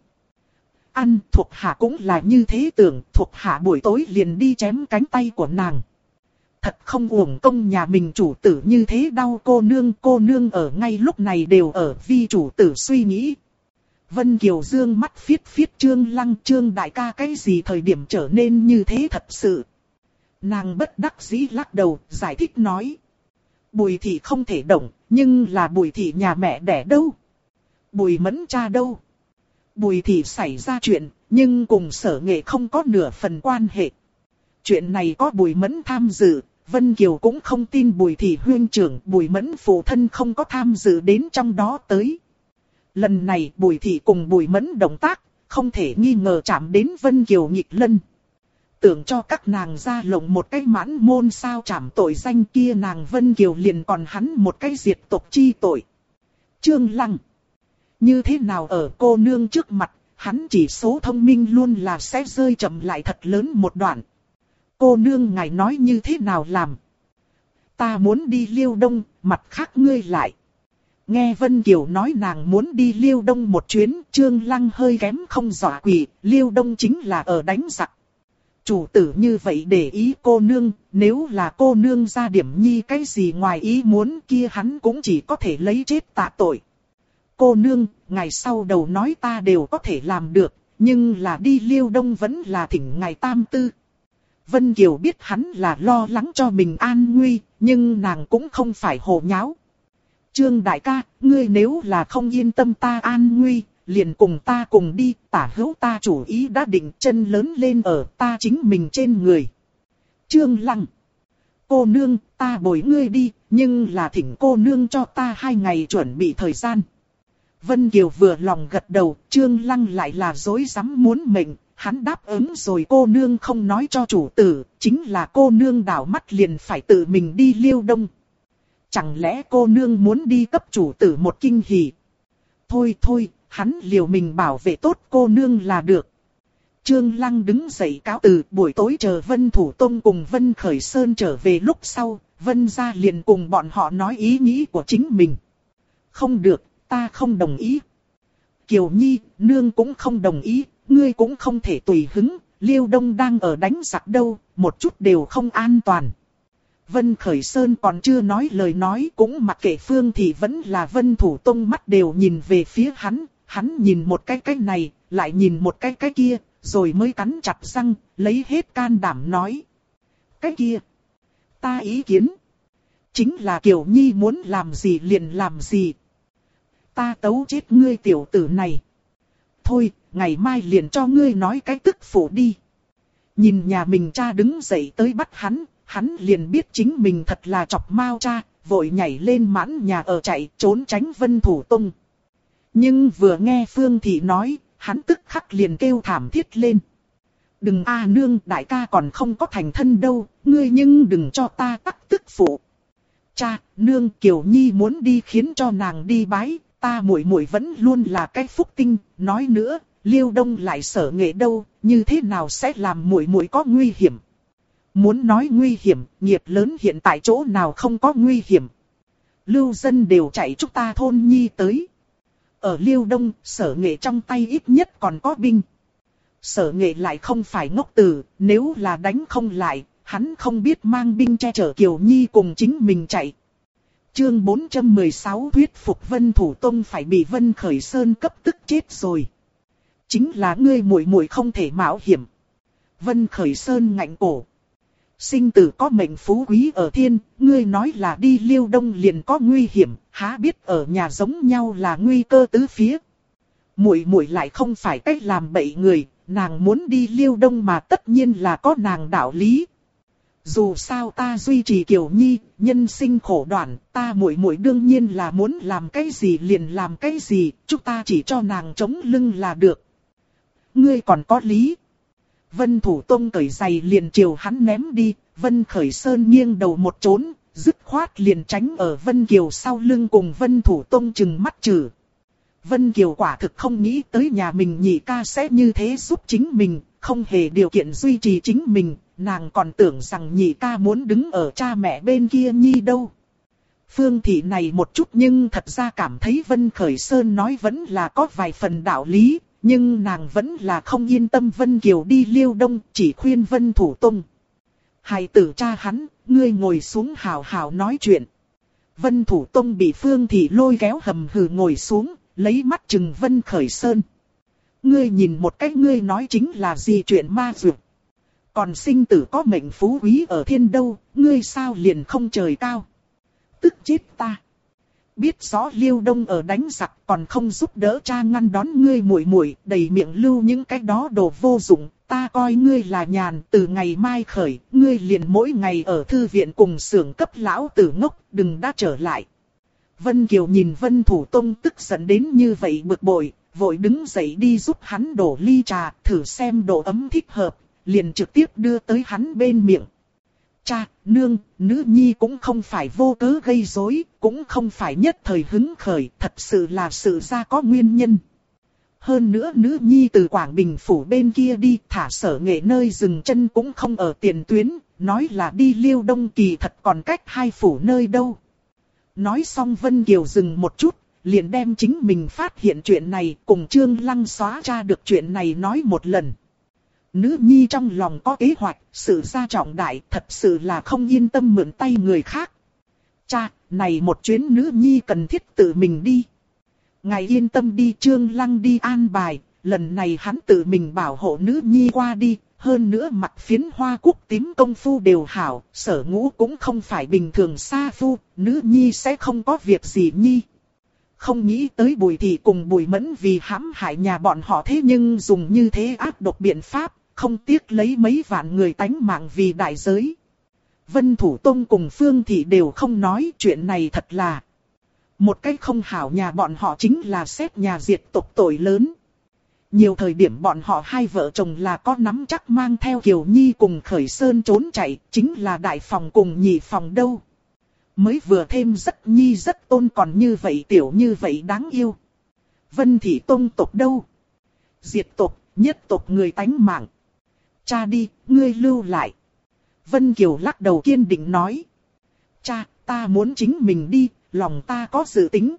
Ăn thuộc hạ cũng là như thế tưởng, thuộc hạ buổi tối liền đi chém cánh tay của nàng. Thật không uổng công nhà mình chủ tử như thế đau cô nương ở ngay lúc này đều ở vì chủ tử suy nghĩ. Vân Kiều dương mắt phiết phiết Trương Lăng, Trương đại ca cái gì thời điểm trở nên như thế thật sự. Nàng bất đắc dĩ lắc đầu, giải thích nói. Bùi thị không thể động, nhưng là Bùi thị nhà mẹ đẻ đâu? Bùi Mẫn cha đâu? Bùi thị xảy ra chuyện, nhưng cùng Sở Nghệ không có nửa phần quan hệ. Chuyện này có Bùi Mẫn tham dự, Vân Kiều cũng không tin Bùi thị huynh trưởng, Bùi Mẫn phụ thân không có tham dự đến trong đó tới. Lần này Bùi thị cùng Bùi Mẫn động tác, không thể nghi ngờ chạm đến Vân Kiều nghịch lân. Tưởng cho các nàng ra lộng một cái mãn môn sao chảm tội danh kia, nàng Vân Kiều liền còn hắn một cái diệt tộc chi tội. Trương Lăng. Như thế nào ở cô nương trước mặt, hắn chỉ số thông minh luôn là sẽ rơi chậm lại thật lớn một đoạn. Cô nương ngài nói như thế nào làm? Ta muốn đi Liêu Đông, mặt khác ngươi lại. Nghe Vân Kiều nói nàng muốn đi Liêu Đông một chuyến, Trương Lăng hơi kém không dọa quỷ, Liêu Đông chính là ở đánh giặc. Chủ tử như vậy để ý cô nương, nếu là cô nương ra điểm nhi cái gì ngoài ý muốn kia hắn cũng chỉ có thể lấy chết tạ tội. Cô nương, ngày sau đầu nói ta đều có thể làm được, nhưng là đi Liêu Đông vẫn là thỉnh ngài tam tư. Vân Kiều biết hắn là lo lắng cho mình an nguy, nhưng nàng cũng không phải hồ nháo. Trương đại ca, ngươi nếu là không yên tâm ta an nguy, liền cùng ta cùng đi, tả hữu ta chủ ý đã định, chân lớn lên ở ta chính mình trên người. Trương Lăng. Cô nương, ta bồi ngươi đi, nhưng là thỉnh cô nương cho ta 2 ngày chuẩn bị thời gian. Vân Kiều vừa lòng gật đầu, Trương Lăng lại là dối rắm muốn mệnh, hắn đáp ứng rồi cô nương không nói cho chủ tử, chính là cô nương đảo mắt liền phải tự mình đi Liêu Đông. Chẳng lẽ cô nương muốn đi cấp chủ tử một kinh hỉ? Thôi thôi, hắn liều mình bảo vệ tốt cô nương là được. Trương Lăng đứng dậy cáo từ, buổi tối chờ Vân Thủ Tông cùng Vân Khởi Sơn trở về lúc sau, Vân gia liền cùng bọn họ nói ý nghĩ của chính mình. Không được, ta không đồng ý. Kiều Nhi, nương cũng không đồng ý, ngươi cũng không thể tùy hứng, Liêu Đông đang ở đánh giặc đâu, một chút đều không an toàn. Vân Khởi Sơn còn chưa nói lời nói, cũng mặc kệ Phương thì vẫn là Vân Thủ Tông mắt đều nhìn về phía hắn nhìn một cái này, lại nhìn một cái kia, rồi mới cắn chặt răng, lấy hết can đảm nói. Cái kia, ta ý kiến, chính là Kiều Nhi muốn làm gì liền làm gì. Ta tấu chết ngươi tiểu tử này. Thôi, ngày mai liền cho ngươi nói cái tức phụ đi. Nhìn nhà mình cha đứng dậy tới bắt hắn liền biết chính mình thật là chọc mau cha, vội nhảy lên mãn nhà ở chạy trốn tránh Vân Thủ Tông. Nhưng vừa nghe Phương Thị nói, hắn tức khắc liền kêu thảm thiết lên. Đừng a nương, đại ca còn không có thành thân đâu, ngươi nhưng đừng cho ta tắc tức phụ. Cha, nương, Kiều Nhi muốn đi khiến cho nàng đi bái, ta muội muội vẫn luôn là cái phúc tinh, nói nữa, Liêu Đông lại Sở Nghệ đâu, như thế nào sẽ làm muội muội có nguy hiểm. Muốn nói nguy hiểm, nghiệp lớn hiện tại chỗ nào không có nguy hiểm. Lưu dân đều chạy chúng ta thôn Nhi tới. Ở Liêu Đông, Sở Nghệ trong tay ít nhất còn có binh. Sở Nghệ lại không phải ngốc tử, nếu là đánh không lại, hắn không biết mang binh che chở Kiều Nhi cùng chính mình chạy. Chương 416 thuyết phục Vân Thủ Tông phải bị Vân Khởi Sơn cấp tức chết rồi. Chính là ngươi muội muội không thể mạo hiểm. Vân Khởi Sơn ngạnh cổ. Sinh tử có mệnh phú quý ở thiên, ngươi nói là đi Liêu Đông liền có nguy hiểm, há biết ở nhà giống nhau là nguy cơ tứ phía. Muội muội lại không phải cách làm bậy người, nàng muốn đi Liêu Đông mà tất nhiên là có nàng đạo lý. Dù sao ta duy trì Kiều Nhi, nhân sinh khổ đoạn, ta muội muội đương nhiên là muốn làm cái gì liền làm cái gì, chúng ta chỉ cho nàng chống lưng là được. Ngươi còn có lý. Vân Thủ Tông cởi giày liền chiều hắn ném đi, Vân Khởi Sơn nghiêng đầu một trốn, dứt khoát liền tránh ở Vân Kiều sau lưng cùng Vân Thủ Tông chừng mắt chử. Vân Kiều quả thực không nghĩ tới nhà mình nhị ca sẽ như thế giúp chính mình, không hề điều kiện duy trì chính mình, nàng còn tưởng rằng nhị ca muốn đứng ở cha mẹ bên kia Nhi đâu. Phương thị này một chút nhưng thật ra cảm thấy Vân Khởi Sơn nói vẫn là có vài phần đạo lý, nhưng nàng vẫn là không yên tâm Vân Kiều đi Liêu Đông, chỉ khuyên Vân Thủ Tông. Hài tử cha hắn, ngươi ngồi xuống hào hào nói chuyện. Vân Thủ Tông bị Phương thị lôi kéo hầm hừ ngồi xuống, lấy mắt chừng Vân Khởi Sơn. Ngươi nhìn một cách ngươi nói chính là gì chuyện ma dược. Còn sinh tử có mệnh phú quý ở thiên đâu, ngươi sao liền không trời cao. Tức chết ta. Biết rõ Liêu Đông ở đánh giặc còn không giúp đỡ cha ngăn đón ngươi muội muội, đầy miệng lưu những cái đó đồ vô dụng, ta coi ngươi là nhàn, từ ngày mai khởi, ngươi liền mỗi ngày ở thư viện cùng xưởng cấp lão tử ngốc, đừng đã trở lại. Vân Kiều nhìn Vân Thủ Tông tức giận đến như vậy bực bội, vội đứng dậy đi giúp hắn đổ ly trà, thử xem độ ấm thích hợp, liền trực tiếp đưa tới hắn bên miệng. Cha, nương, nữ nhi cũng không phải vô cớ gây rối, cũng không phải nhất thời hứng khởi, thật sự là sự ra có nguyên nhân. Hơn nữa nữ nhi từ Quảng Bình phủ bên kia đi, thả Sở Nghệ nơi dừng chân cũng không ở tiền tuyến, nói là đi Liêu Đông kỳ thật còn cách hai phủ nơi đâu. Nói xong Vân Kiều dừng một chút, liền đem chính mình phát hiện chuyện này cùng Trương Lăng xóa tra được chuyện này nói một lần. Nữ nhi trong lòng có kế hoạch, sự ra trọng đại, thật sự là không yên tâm mượn tay người khác. Cha, này một chuyến nữ nhi cần thiết tự mình đi. Ngài yên tâm đi, Trương Lăng đi an bài, lần này hắn tự mình bảo hộ nữ nhi qua đi, hơn nữa mặt phiến hoa cúc tím công phu đều hảo, Sở Ngũ cũng không phải bình thường sa phu, nữ nhi sẽ không có việc gì nhi. Không nghĩ tới Bùi Thị cùng Bùi Mẫn vì hãm hại nhà bọn họ thế nhưng dùng như thế ác độc biện pháp, không tiếc lấy mấy vạn người tánh mạng vì đại giới. Vân Thủ Tông cùng Phương Thị đều không nói chuyện này thật là. Một cách không hảo nhà bọn họ chính là xét nhà diệt tộc tội lớn. Nhiều thời điểm bọn họ hai vợ chồng là có nắm chắc mang theo Kiều Nhi cùng Khởi Sơn trốn chạy, chính là đại phòng cùng nhị phòng đâu. Mới vừa thêm rất nhi rất tôn còn như vậy tiểu như vậy đáng yêu. Vân Thị Tông tộc đâu? Diệt tộc, nhất tộc người tánh mạng. Cha đi, ngươi lưu lại. Vân Kiều lắc đầu kiên định nói. Cha, ta muốn chính mình đi, lòng ta có dự tính.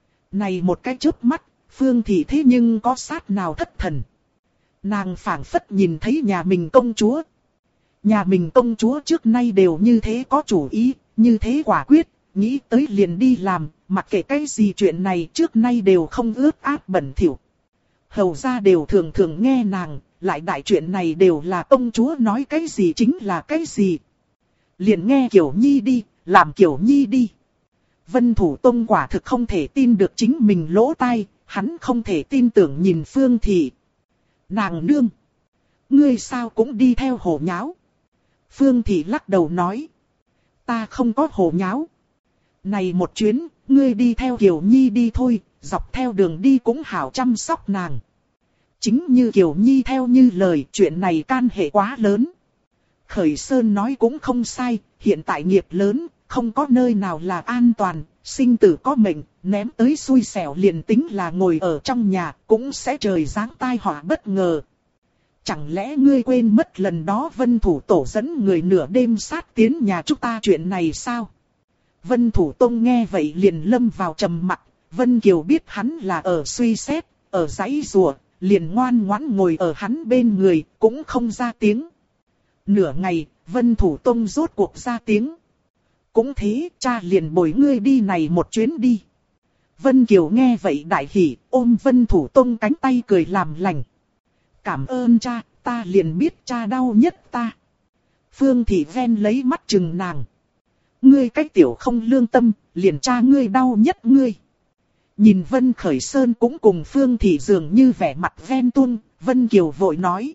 Này một cái chớp mắt, Phương Thị thế nhưng có sát nào thất thần. Nàng phảng phất nhìn thấy nhà mình công chúa. Nhà mình công chúa trước nay đều như thế có chủ ý, như thế quả quyết, nghĩ tới liền đi làm, mặc kệ cái gì chuyện này trước nay đều không ướt át bẩn thỉu. Hầu ra đều thường thường nghe nàng, lại đại chuyện này đều là công chúa nói cái gì chính là cái gì. Liền nghe Kiều Nhi đi, làm Kiều Nhi đi. Vân Thủ Tông quả thực không thể tin được chính mình lỗ tai, hắn không thể tin tưởng nhìn Phương Thị. Nàng nương, ngươi sao cũng đi theo hồ nháo. Phương Thị lắc đầu nói. Ta không có hồ nháo. Này một chuyến, ngươi đi theo Kiều Nhi đi thôi, dọc theo đường đi cũng hảo chăm sóc nàng. Chính như Kiều Nhi theo như lời, chuyện này can hệ quá lớn. Khởi Sơn nói cũng không sai, hiện tại nghiệp lớn, không có nơi nào là an toàn, sinh tử có mệnh, ném tới xui xẻo liền tính là ngồi ở trong nhà, cũng sẽ trời giáng tai họa bất ngờ. Chẳng lẽ ngươi quên mất lần đó Vân Thủ Tổ dẫn người nửa đêm sát tiến nhà chúng ta chuyện này sao? Vân Thủ Tông nghe vậy liền lâm vào trầm mặc, Vân Kiều biết hắn là ở suy xét, ở giãy giụa, liền ngoan ngoãn ngồi ở hắn bên người, cũng không ra tiếng. Nửa ngày, Vân Thủ Tông rốt cuộc ra tiếng. Cũng thế, cha liền bồi ngươi đi này một chuyến đi. Vân Kiều nghe vậy đại hỉ, ôm Vân Thủ Tông cánh tay cười làm lành. Cảm ơn cha, ta liền biết cha đau nhất ta. Phương Thị ven lấy mắt chừng nàng. Ngươi cái tiểu không lương tâm, liền cha ngươi đau nhất ngươi. Nhìn Vân Khởi Sơn cũng cùng Phương Thị dường như vẻ mặt ven tuông, Vân Kiều vội nói.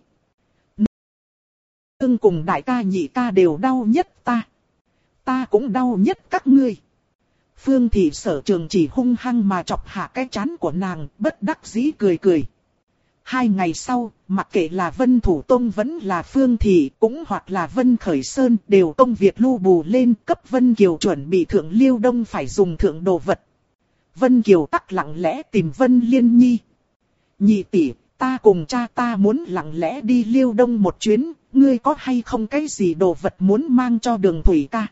Nương cùng đại ca nhị ca đều đau nhất ta. Ta cũng đau nhất các ngươi. Phương Thị Sở Trường chỉ hung hăng mà chọc hạ cái trán của nàng, bất đắc dĩ cười cười. 2 ngày sau, mặc kệ là Vân Thủ Tông vẫn là Phương Thị cũng hoặc là Vân Khởi Sơn đều công việc lưu bù lên, cấp Vân Kiều chuẩn bị thượng Liêu Đông phải dùng thượng đồ vật. Vân Kiều tắc lặng lẽ tìm Vân Liên Nhi. Nhị tỷ, ta cùng cha ta muốn lặng lẽ đi Liêu Đông một chuyến, ngươi có hay không cái gì đồ vật muốn mang cho Đường Thủy ca?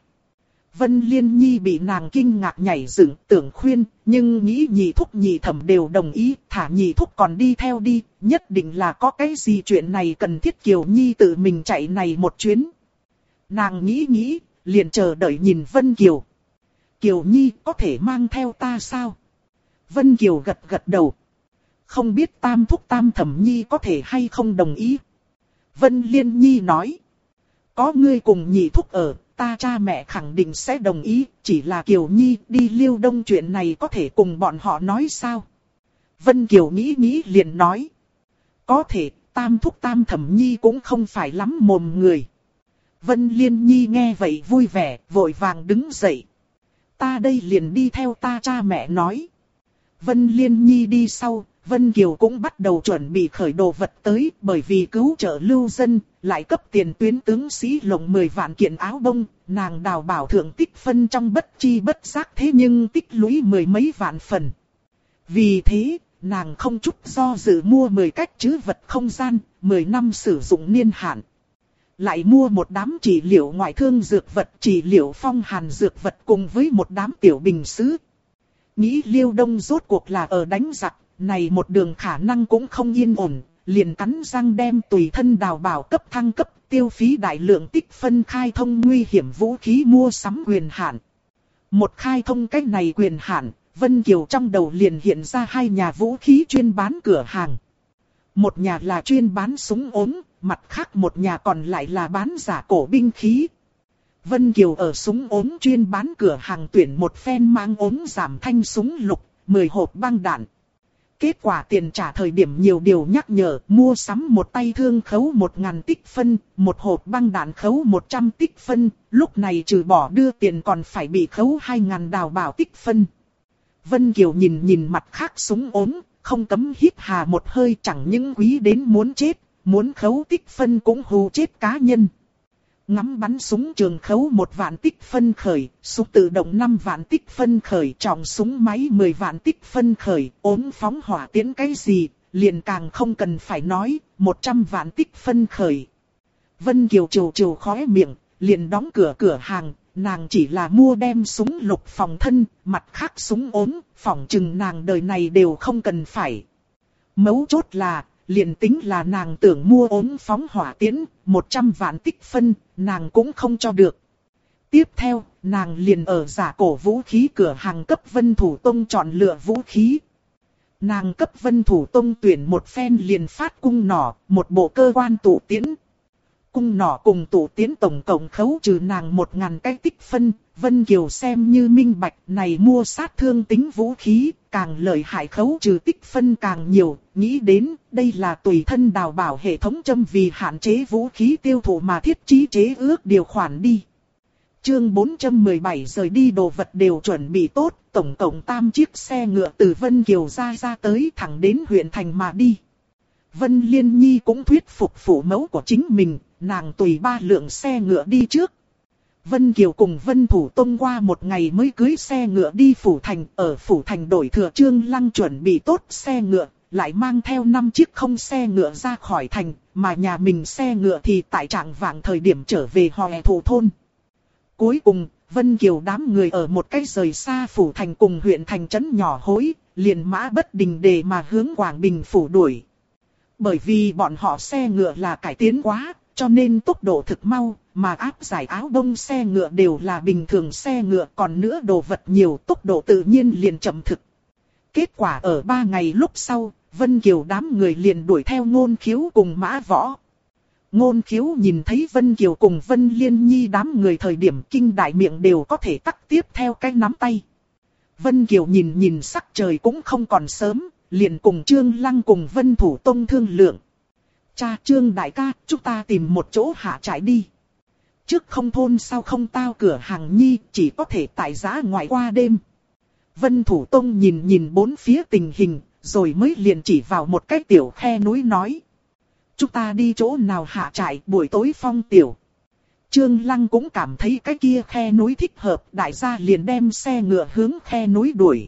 Vân Liên Nhi bị nàng kinh ngạc nhảy dựng, tưởng khuyên, nhưng nghĩ nhị thúc nhị thẩm đều đồng ý, thả nhị thúc còn đi theo đi, nhất định là có cái gì chuyện này cần thiết Kiều Nhi tự mình chạy này một chuyến. Nàng nghĩ, liền chờ đợi nhìn Vân Kiều. Kiều Nhi có thể mang theo ta sao? Vân Kiều gật gật đầu. Không biết tam thúc tam thẩm Nhi có thể hay không đồng ý. Vân Liên Nhi nói. Có ngươi cùng nhị thúc ở, ta cha mẹ khẳng định sẽ đồng ý, chỉ là Kiều Nhi đi Liêu Đông chuyện này có thể cùng bọn họ nói sao? Vân Kiều nghĩ liền nói. Có thể, tam thúc tam thẩm Nhi cũng không phải lắm mồm người. Vân Liên Nhi nghe vậy vui vẻ, vội vàng đứng dậy. Ta đây liền đi theo ta cha mẹ nói. Vân Liên Nhi đi sau, Vân Kiều cũng bắt đầu chuẩn bị khởi đồ vật tới, bởi vì cứu trợ lưu dân, lại cấp tiền tuyến tướng sĩ lồng 10 vạn kiện áo bông, nàng đào bảo thượng tích phân trong bất chi bất giác thế nhưng tích lũy 10 mấy vạn phần. Vì thế, nàng không chút do dự mua 10 cách trữ vật không gian, 10 năm sử dụng niên hạn. Lại mua một đám trị liệu ngoại thương dược vật, trị liệu phong hàn dược vật cùng với một đám tiểu bình sứ. Nghĩ Liêu Đông rốt cuộc là ở đánh giặc, này một đường khả năng cũng không yên ổn, liền cắn răng đem tùy thân đào bảo cấp thăng cấp, tiêu phí đại lượng tích phân khai thông nguy hiểm vũ khí mua sắm quyền hạn. Một khai thông cách này quyền hạn, Vân Kiều trong đầu liền hiện ra 2 nhà vũ khí chuyên bán cửa hàng. Một nhà là chuyên bán súng ốm, mặt khác một nhà còn lại là bán giả cổ binh khí. Vân Kiều ở súng ốm chuyên bán cửa hàng tuyển một phen mang ốm giảm thanh súng lục, 10 hộp băng đạn. Kết quả tiền trả thời điểm nhiều điều nhắc nhở, mua sắm một tay thương khấu 1000 tích phân, một hộp băng đạn khấu 100 tích phân, lúc này trừ bỏ đưa tiền còn phải bị khấu 2000 đào bảo tích phân. Vân Kiều nhìn mặt khác súng ốm, không cấm hít hà một hơi, chẳng những quý đến muốn chết, muốn khấu tích phân cũng hù chết cá nhân. Ngắm bắn súng trường khấu 1 vạn tích phân khởi, súng tự động 5 vạn tích phân khởi, trọng súng máy 10 vạn tích phân khởi, ốm phóng hỏa tiễn cái gì, liền càng không cần phải nói, 100 vạn tích phân khởi. Vân Kiều trừ khóe miệng, liền đóng cửa hàng, nàng chỉ là mua đem súng lục phòng thân, mặt khác súng ốm, phỏng chừng nàng đời này đều không cần phải. Mấu chốt là, liền tính là nàng tưởng mua ốm phóng hỏa tiễn, 100 vạn tích phân, nàng cũng không cho được. Tiếp theo, nàng liền ở giả cổ vũ khí cửa hàng cấp Vân Thủ Tông chọn lựa vũ khí. Nàng cấp Vân Thủ Tông tuyển một phen liền phát cung nỏ, một bộ cơ quan tụ tiễn. Cung nỏ cùng tụ tiễn tổng cộng khấu trừ nàng 1000 cái tích phân, Vân Kiều xem như minh bạch này mua sát thương tính vũ khí, càng lợi hại khấu trừ tích phân càng nhiều, nghĩ đến đây là tùy thân đào bảo hệ thống châm vì hạn chế vũ khí tiêu thụ mà thiết trí chế ước điều khoản đi. Chương 417 rời đi đồ vật đều chuẩn bị tốt, tổng cộng 3 chiếc xe ngựa từ Vân Kiều ra tới thẳng đến huyện thành mà đi. Vân Liên Nhi cũng thuyết phục phụ mẫu của chính mình, nàng tùy 3 lượng xe ngựa đi trước. Vân Kiều cùng Vân Thủ Tông qua một ngày mới cưới xe ngựa đi Phủ Thành, ở Phủ Thành đổi thừa Trương Lăng chuẩn bị tốt xe ngựa, lại mang theo 5 chiếc không xe ngựa ra khỏi thành, mà nhà mình xe ngựa thì tại trạng vạng thời điểm trở về Hòe Thủ thôn. Cuối cùng, Vân Kiều đám người ở một cái rời xa Phủ Thành cùng huyện thành trấn nhỏ hối, liền mã bất đình đề mà hướng Quảng Bình Phủ đuổi. Bởi vì bọn họ xe ngựa là cải tiến quá, cho nên tốc độ thực mau, mà áp giải áo bông xe ngựa đều là bình thường xe ngựa, còn nữa đồ vật nhiều, tốc độ tự nhiên liền chậm thực. Kết quả ở 3 ngày lúc sau, Vân Kiều đám người liền đuổi theo Ngôn Khiếu cùng Mã Võ. Ngôn Khiếu nhìn thấy Vân Kiều cùng Vân Liên Nhi đám người thời điểm kinh đại miệng đều có thể tắc tiếp theo cái nắm tay. Vân Kiều nhìn sắc trời cũng không còn sớm, liền cùng Trương Lăng cùng Vân Thủ Tông thương lượng. Cha, Trương đại ca, chúng ta tìm một chỗ hạ trại đi. Trước không thôn sao không tao cửa hàng nhi, chỉ có thể tại giá ngoại qua đêm. Vân Thủ Tông nhìn bốn phía tình hình, rồi mới liền chỉ vào một cái tiểu khe núi nói. Chúng ta đi chỗ nào hạ trại, buổi tối phong tiểu. Trương Lăng cũng cảm thấy cái kia khe núi thích hợp, đại gia liền đem xe ngựa hướng khe núi đuổi.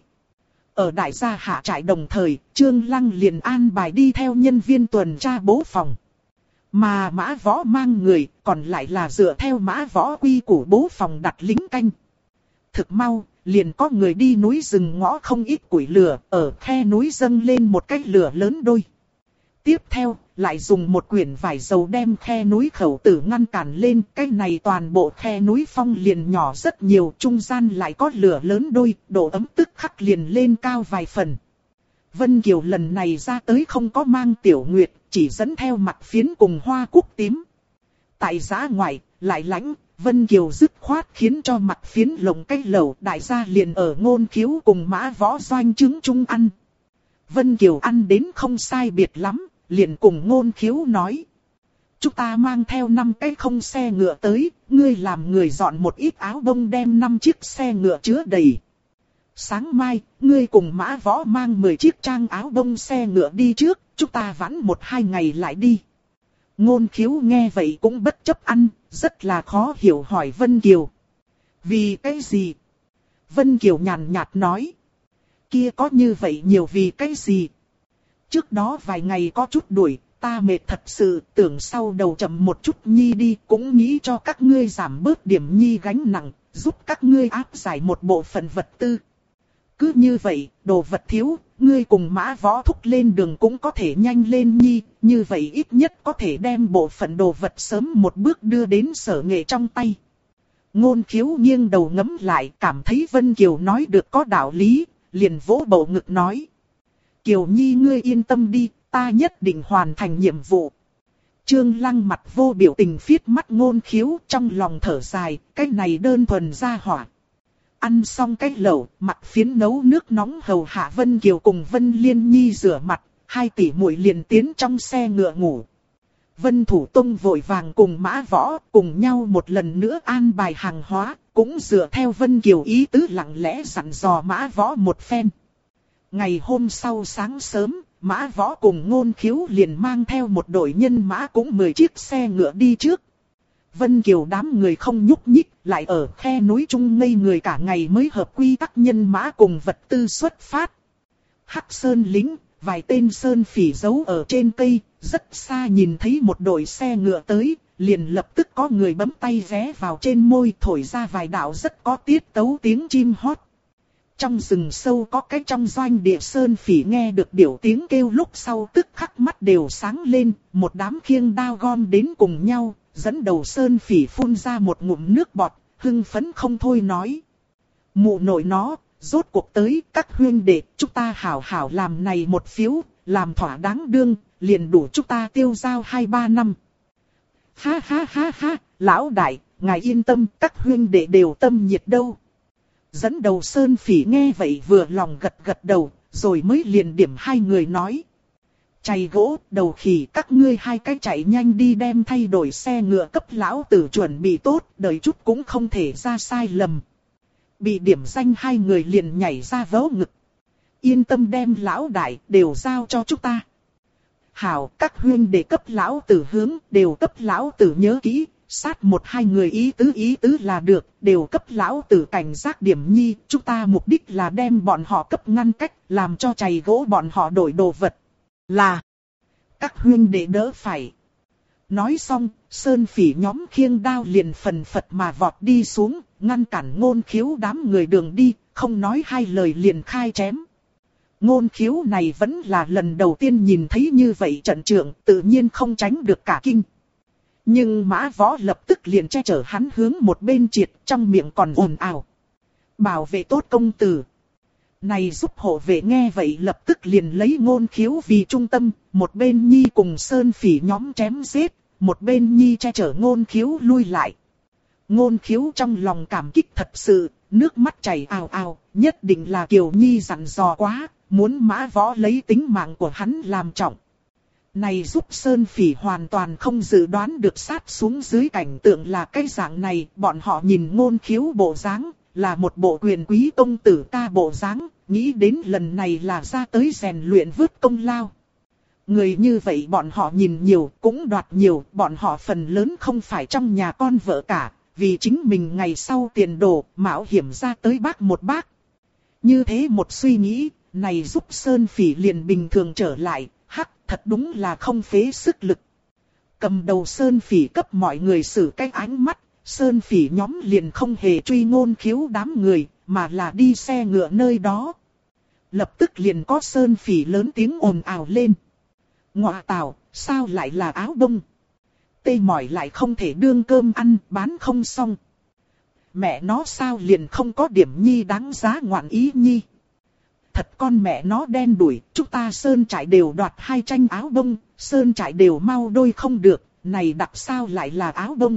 Ở đại gia hạ trại đồng thời, Trương Lăng liền an bài đi theo nhân viên tuần tra bố phòng. Mà Mã Võ mang người, còn lại là dựa theo Mã Võ quy củ bố phòng đặt lính canh. Thực mau, liền có người đi núi rừng ngõ không ít củi lửa, ở khe núi dâng lên một cái lửa lớn đôi. Tiếp theo, lại dùng một quyển vải dầu đem khe núi khẩu tử ngăn cản lên, cái này toàn bộ khe núi phong liền nhỏ rất nhiều, trung gian lại có lửa lớn đôi, độ ấm tức khắc liền lên cao vài phần. Vân Kiều lần này ra tới không có mang Tiểu Nguyệt, chỉ dẫn theo Mặt Phiến cùng Hoa Cúc Tím. Tại giá ngoại, lại lãnh, Vân Kiều dứt khoát khiến cho Mặt Phiến lồng cây lẩu, đại gia liền ở Ngôn Khiếu cùng Mã Võ doanh trứng chung ăn. Vân Kiều ăn đến không sai biệt lắm, liền cùng Ngôn Khiếu nói. Chúng ta mang theo 5 cái không xe ngựa tới, ngươi làm người dọn một ít áo bông đem 5 chiếc xe ngựa chứa đầy. Sáng mai, ngươi cùng Mã Võ mang 10 chiếc trang áo bông xe ngựa đi trước, chúng ta vãn 1-2 ngày lại đi. Ngôn Khiếu nghe vậy cũng bất chấp ăn, rất là khó hiểu hỏi Vân Kiều. Vì cái gì? Vân Kiều nhàn nhạt nói. Kia có như vậy nhiều vì cái gì? Trước đó vài ngày có chút đuổi, ta mệt thật sự, tưởng sau đầu chậm một chút nhi đi, cũng nghĩ cho các ngươi giảm bớt điểm nhi gánh nặng, giúp các ngươi áp giải một bộ phận vật tư. Cứ như vậy, đồ vật thiếu, ngươi cùng Mã Võ thúc lên đường cũng có thể nhanh lên nhi, như vậy ít nhất có thể đem bộ phận đồ vật sớm một bước đưa đến Sở Nghệ trong tay. Ngôn Khiếu nghiêng đầu ngẫm lại, cảm thấy Vân Kiều nói được có đạo lý, liền vỗ bầu ngực nói. Kiều Nhi ngươi yên tâm đi, ta nhất định hoàn thành nhiệm vụ. Trương Lăng mặt vô biểu tình phiết mắt Ngôn Khiếu, trong lòng thở dài, cái này đơn thuần ra hỏa. Ăn xong cái lẩu, Mặt Phiến nấu nước nóng hầu hạ Vân Kiều cùng Vân Liên Nhi rửa mặt, 2 tỷ muội liền tiến trong xe ngựa ngủ. Vân Thủ Tông vội vàng cùng Mã Võ cùng nhau một lần nữa an bài hàng hóa, cũng dựa theo Vân Kiều ý tứ lặng lẽ dặn dò Mã Võ một phen. Ngày hôm sau sáng sớm, Mã Võ cùng Ngôn Khiếu liền mang theo một đội nhân mã cũng 10 chiếc xe ngựa đi trước. Vân Kiều đám người không nhúc nhích, lại ở khe núi trung ngây người cả ngày mới hợp quy tắc nhân mã cùng vật tư xuất phát. Hắc Sơn lính, vài tên sơn phỉ giấu ở trên cây, rất xa nhìn thấy một đội xe ngựa tới, liền lập tức có người bấm tay vé vào trên môi thổi ra vài đạo rất có tiết tấu tiếng chim hót. Trong rừng sâu có cái trong doanh địa sơn phỉ nghe được điểu tiếng kêu lúc sau tức khắc mắt đều sáng lên, một đám khiêng đao gom đến cùng nhau, dẫn đầu sơn phỉ phun ra một ngụm nước bọt, hưng phấn không thôi nói. Mụ nội nó, rốt cuộc tới, các huynh đệ, chúng ta hảo hảo làm này một phiếu, làm thỏa đáng đương, liền đủ chúng ta tiêu giao 2-3 năm. Ha ha ha ha, lão đại, ngài yên tâm, các huynh đệ đều tâm nhiệt đâu. Dẫn đầu sơn phỉ nghe vậy vừa lòng gật đầu, rồi mới liền điểm 2 người nói. Chày gỗ, đầu khỉ các ngươi 2 cái chạy nhanh đi đem thay đổi xe ngựa cấp lão tử chuẩn bị tốt, đợi chút cũng không thể ra sai lầm. Bị điểm danh 2 người liền nhảy ra vớ ngực. Yên tâm đem lão đại, đều giao cho chúng ta. Hảo, các huynh để cấp lão tử hướng, đều cấp lão tử nhớ kỹ. Sát 1-2 người ý tứ là được, đều cấp lão tử cảnh giác điểm nhi, chúng ta mục đích là đem bọn họ cấp ngăn cách, làm cho chày gỗ bọn họ đổi đồ vật. Là, các huynh đệ đỡ phải. Nói xong, sơn phỉ nhóm khiêng đao liền phần phật mà vọt đi xuống, ngăn cản Ngôn Khiếu đám người đường đi, không nói 2 lời liền khai chém. Ngôn Khiếu này vẫn là lần đầu tiên nhìn thấy như vậy trận trượng, tự nhiên không tránh được cả kinh. Nhưng Mã Võ lập tức liền che chở hắn hướng một bên triệt, trong miệng còn ồn ào. Bảo vệ tốt công tử. Này giúp hộ vệ nghe vậy lập tức liền lấy Ngôn Khiếu vì trung tâm, một bên Nhi cùng Sơn Phỉ nhóm chém giết, một bên Nhi che chở Ngôn Khiếu lui lại. Ngôn Khiếu trong lòng cảm kích thật sự, nước mắt chảy ào ào, nhất định là Kiều Nhi dặn dò quá, muốn Mã Võ lấy tính mạng của hắn làm trọng. Này giúp Sơn Phỉ hoàn toàn không dự đoán được sát xuống dưới cảnh tượng là cái dạng này, bọn họ nhìn Ngôn Khiếu bộ dáng, là một bộ quyền quý công tử ca bộ dáng, nghĩ đến lần này là ra tới rèn luyện vớt công lao. Người như vậy bọn họ nhìn nhiều, cũng đoạt nhiều, bọn họ phần lớn không phải trong nhà con vợ cả, vì chính mình ngày sau tiền đồ, mạo hiểm ra tới bác một bác. Như thế một suy nghĩ, này giúp Sơn Phỉ liền bình thường trở lại, hắc, thật đúng là không phế sức lực. Cầm đầu Sơn Phỉ cấp mọi người xử cái ánh mắt, Sơn Phỉ nhóm liền không hề truy Ngôn Khiếu đám người, mà là đi xe ngựa nơi đó. Lập tức liền có Sơn Phỉ lớn tiếng ồn ào lên. Ngọa tào, sao lại là áo bông? Tê mỏi lại không thể đương cơm ăn, bán không xong. Mẹ nó sao liền không có điểm nhi đáng giá ngoạn ý nhi? Thật con mẹ nó đen đủi, chúng ta Sơn Trại đều đoạt 2 tranh áo bông, Sơn Trại đều mau đôi không được, này đặc sao lại là áo bông?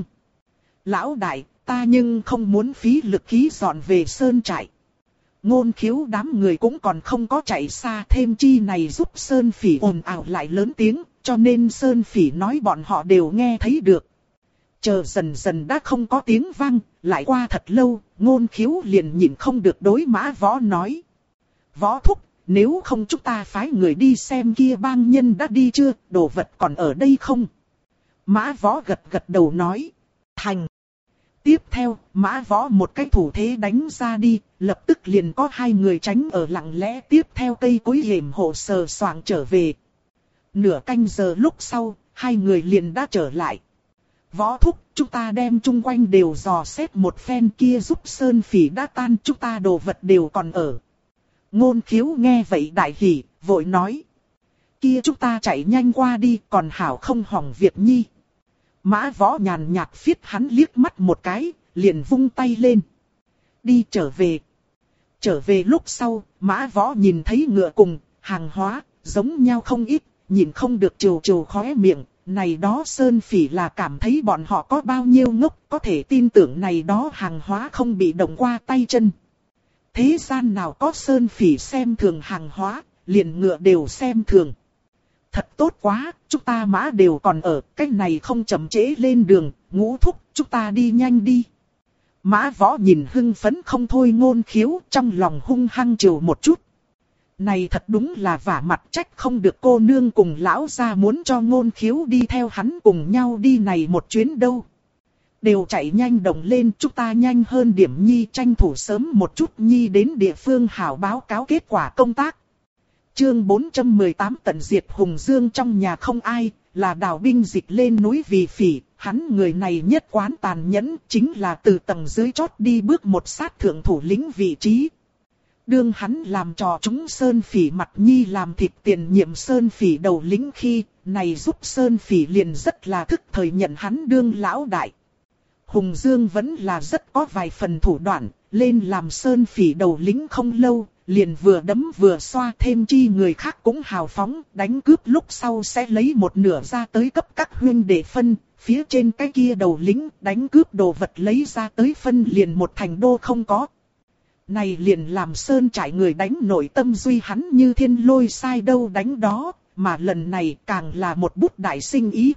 Lão đại, ta nhưng không muốn phí lực khí dọn về Sơn Trại. Ngôn Khiếu đám người cũng còn không có chạy xa, thêm chi này giúp Sơn Phỉ ồn ào lại lớn tiếng, cho nên Sơn Phỉ nói bọn họ đều nghe thấy được. Chờ dần dần đã không có tiếng vang, lại qua thật lâu, Ngôn Khiếu liền nhịn không được đối Mã Võ nói. Võ thúc, nếu không chúng ta phái người đi xem kia bang nhân đã đi chưa, đồ vật còn ở đây không? Mã Võ gật gật đầu nói. Thành. Tiếp theo, Mã Võ một cái thủ thế đánh ra đi, lập tức liền có 2 người tránh ở lặng lẽ tiếp theo cây cối hiểm hộ sờ soạng trở về. Nửa canh giờ lúc sau, 2 người liền đã trở lại. Võ thúc, chúng ta đem chung quanh đều dò xét một phen, kia giúp Sơn Phỉ đã tan, chúng ta đồ vật đều còn ở. Ngôn Khiếu nghe vậy đại hỉ, vội nói. Kia chúng ta chạy nhanh qua đi, còn hảo không hỏng việc nhi. Mã Võ nhàn nhạt phiết hắn liếc mắt một cái, liền vung tay lên. Đi trở về. Trở về lúc sau, Mã Võ nhìn thấy ngựa cùng, hàng hóa, giống nhau không ít, nhìn không được trừ trừ khóe miệng. Này đó Sơn Phỉ là cảm thấy bọn họ có bao nhiêu ngốc, có thể tin tưởng này đó hàng hóa không bị động qua tay chân. Thế gian nào có Sơn Phỉ xem thường hàng hóa, liền ngựa đều xem thường. Thật tốt quá, chúng ta mã đều còn ở, cách này không chậm trễ lên đường, Ngũ thúc, chúng ta đi nhanh đi. Mã Võ nhìn hưng phấn không thôi Ngôn Khiếu, trong lòng hung hăng trừ một chút. Này thật đúng là vả mặt, trách không được cô nương cùng lão gia muốn cho Ngôn Khiếu đi theo hắn cùng nhau đi này một chuyến đâu. Đều chạy nhanh đồng lên, chúng ta nhanh hơn điểm nhi, tranh thủ sớm một chút nhi đến địa phương hảo báo cáo kết quả công tác. Chương 418 tận diệt Hùng Dương. Trong nhà không ai, là Đào binh dịch lên núi vì phỉ, hắn người này nhất quán tàn nhẫn, chính là từ tầng dưới chót đi bước một sát thượng thủ lĩnh vị trí. Đương hắn làm trò chúng Sơn Phỉ mặt nhi làm thịt tiền nhiệm Sơn Phỉ đầu lĩnh khi, này giúp Sơn Phỉ liền rất là thức thời nhận hắn đương lão đại. Hùng Dương vẫn là rất có vài phần thủ đoạn, lên làm Sơn Phỉ đầu lĩnh không lâu, liền vừa đấm vừa xoa, thêm chi người khác cũng hào phóng, đánh cướp lúc sau sẽ lấy một nửa ra tới cấp các huynh đệ phân, phía trên cái kia đầu lĩnh đánh cướp đồ vật lấy ra tới phân liền một thành đô không có. Này liền làm Sơn Trại người đánh nội tâm duy hắn như thiên lôi sai đâu đánh đó, mà lần này càng là một bút đại sinh ý.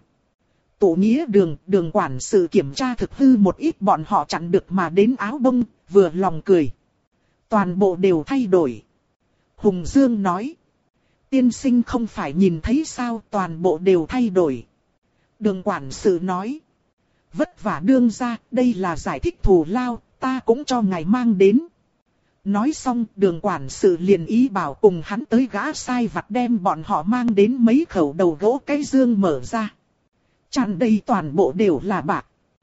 Tổ nghĩa đường quản sự kiểm tra thực hư một ít bọn họ chặn được mà đến áo bông, vừa lòng cười. Toàn bộ đều thay đổi. Hùng Dương nói. Tiên sinh không phải nhìn thấy sao, toàn bộ đều thay đổi. Đường quản sự nói. Vất vả đương ra, đây là giải thích thù lao, ta cũng cho ngài mang đến. Nói xong, đường quản sự liền ý bảo cùng hắn tới gã sai vặt đem bọn họ mang đến mấy khẩu đầu gỗ cái dương mở ra. Tràn đầy toàn bộ đều là bạc.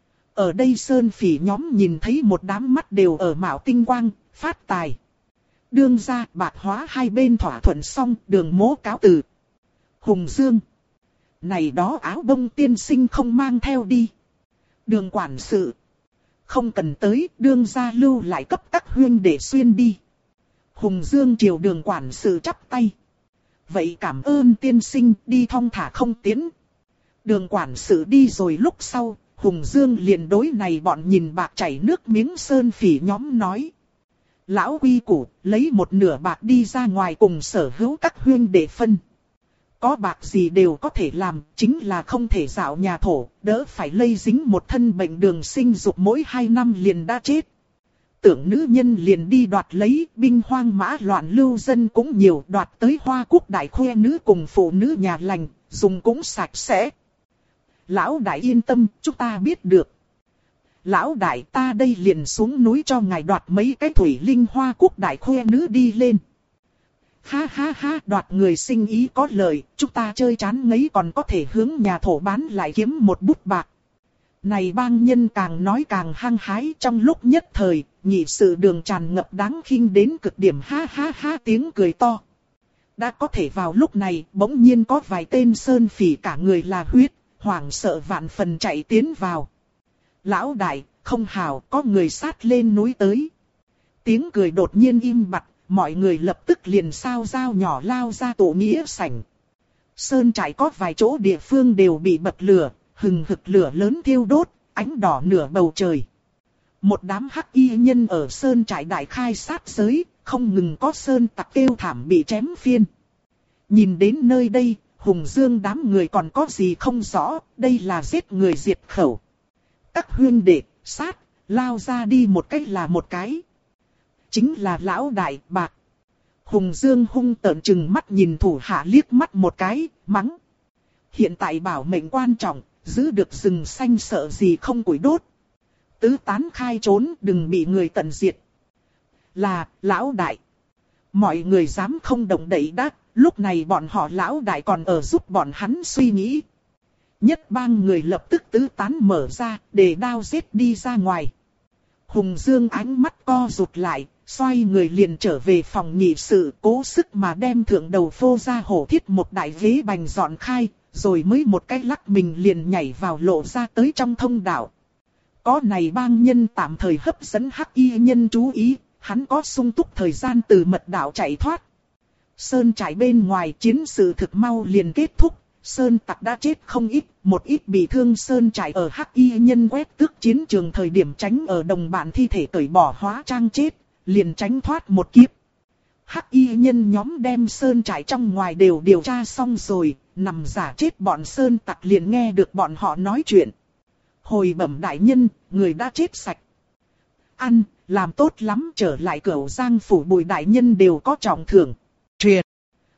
Ở đây Sơn Phỉ nhóm nhìn thấy một đám mắt đều ở mạo tinh quang, phát tài. đương gia bạc hóa hai bên thỏa thuận xong, Đường Mỗ cáo từ. Hùng Dương. Này đó áo bông tiên sinh không mang theo đi. Đường quản sự. Không cần tới, đương gia lưu lại cấp các huyên để xuyên đi. Hùng Dương chiều Đường quản sự chắp tay. Vậy cảm ơn tiên sinh, đi thong thả không tiến. Đường quản sự đi rồi lúc sau, Hùng Dương liền đối này bọn nhìn bạc chảy nước miếng sơn phỉ nhóm nói. Lão quy củ, lấy một nửa bạc đi ra ngoài cùng sở hữu các huyên để phân. Có bạc gì đều có thể làm, chính là không thể dạo nhà thổ, đỡ phải lây dính một thân bệnh đường sinh dục mỗi 2 năm liền đã chết. Tưởng nữ nhân liền đi đoạt lấy, binh hoang mã loạn lưu dân cũng nhiều, đoạt tới Hoa Quốc đại khoe nữ cùng phụ nữ nhà lành, dùng cũng sạch sẽ. Lão đại yên tâm, chúng ta biết được. Lão đại ta đây liền xuống núi cho ngài đoạt mấy cái thủy linh Hoa Quốc đại khoe nữ đi lên. Ha ha ha, đoạt người sinh ý có lợi, chúng ta chơi chán ngấy còn có thể hướng nhà thổ bán lại kiếm một bút bạc. Này bang nhân càng nói càng hăng hái, trong lúc nhất thời, nhị sự Đường tràn ngập đáng khinh đến cực điểm, ha ha ha tiếng cười to. Đã có thể vào lúc này, bỗng nhiên có vài tên sơn phỉ cả người là huyết, hoảng sợ vạn phần chạy tiến vào. Lão đại, không hảo, có người sát lên núi tới. Tiếng cười đột nhiên im bặt, mọi người lập tức liền sao dao nhỏ lao ra tổ nghĩa sảnh. Sơn trại có vài chỗ địa phương đều bị bật lửa, hừng hực lửa lớn thiêu đốt, ánh đỏ nửa bầu trời. Một đám hắc y nhân ở sơn trại đại khai sát giới, không ngừng có sơn tặc kêu thảm bị chém phiên. Nhìn đến nơi đây, Hùng Dương đám người còn có gì không rõ, đây là giết người diệt khẩu. Các huyên đệ, sát, lao ra đi một cách là một cái. Chính là lão đại bạc. Hùng Dương hung tợn chừng mắt nhìn thủ hạ liếc mắt một cái, mắng. Hiện tại bảo mệnh quan trọng, giữ được rừng xanh sợ gì không củi đốt. Tứ tán khai trốn, đừng bị người tận diệt. Là, lão đại. Mọi người dám không động đậy đắc, lúc này bọn họ lão đại còn ở giúp bọn hắn suy nghĩ. Nhất bang người lập tức tứ tán mở ra, để đao giết đi ra ngoài. Hùng Dương ánh mắt co rụt lại, xoay người liền trở về phòng nhị sự, cố sức mà đem thượng đầu phô ra hổ thiết một đại ghế bành dọn khai, rồi mới một cái lắc mình liền nhảy vào lộ ra tới trong thông đạo. Có này bang nhân tạm thời hấp dẫn hắc y nhân chú ý, hắn có sung túc thời gian từ mật đạo chạy thoát. Sơn trại bên ngoài chiến sự thực mau liền kết thúc, sơn tặc đã chết không ít, một ít bị thương sơn trại ở hắc y nhân quét tước chiến trường thời điểm tránh ở đồng bạn thi thể cởi bỏ hóa trang chết, liền tránh thoát một kiếp. Hắc y nhân nhóm đem sơn trại trong ngoài đều điều tra xong rồi, nằm giả chết bọn sơn tặc liền nghe được bọn họ nói chuyện. Hồi bẩm đại nhân, người đã chết sạch. Ăn, làm tốt lắm, trở lại Cửu Giang phủ Bùi đại nhân đều có trọng thưởng. Truyền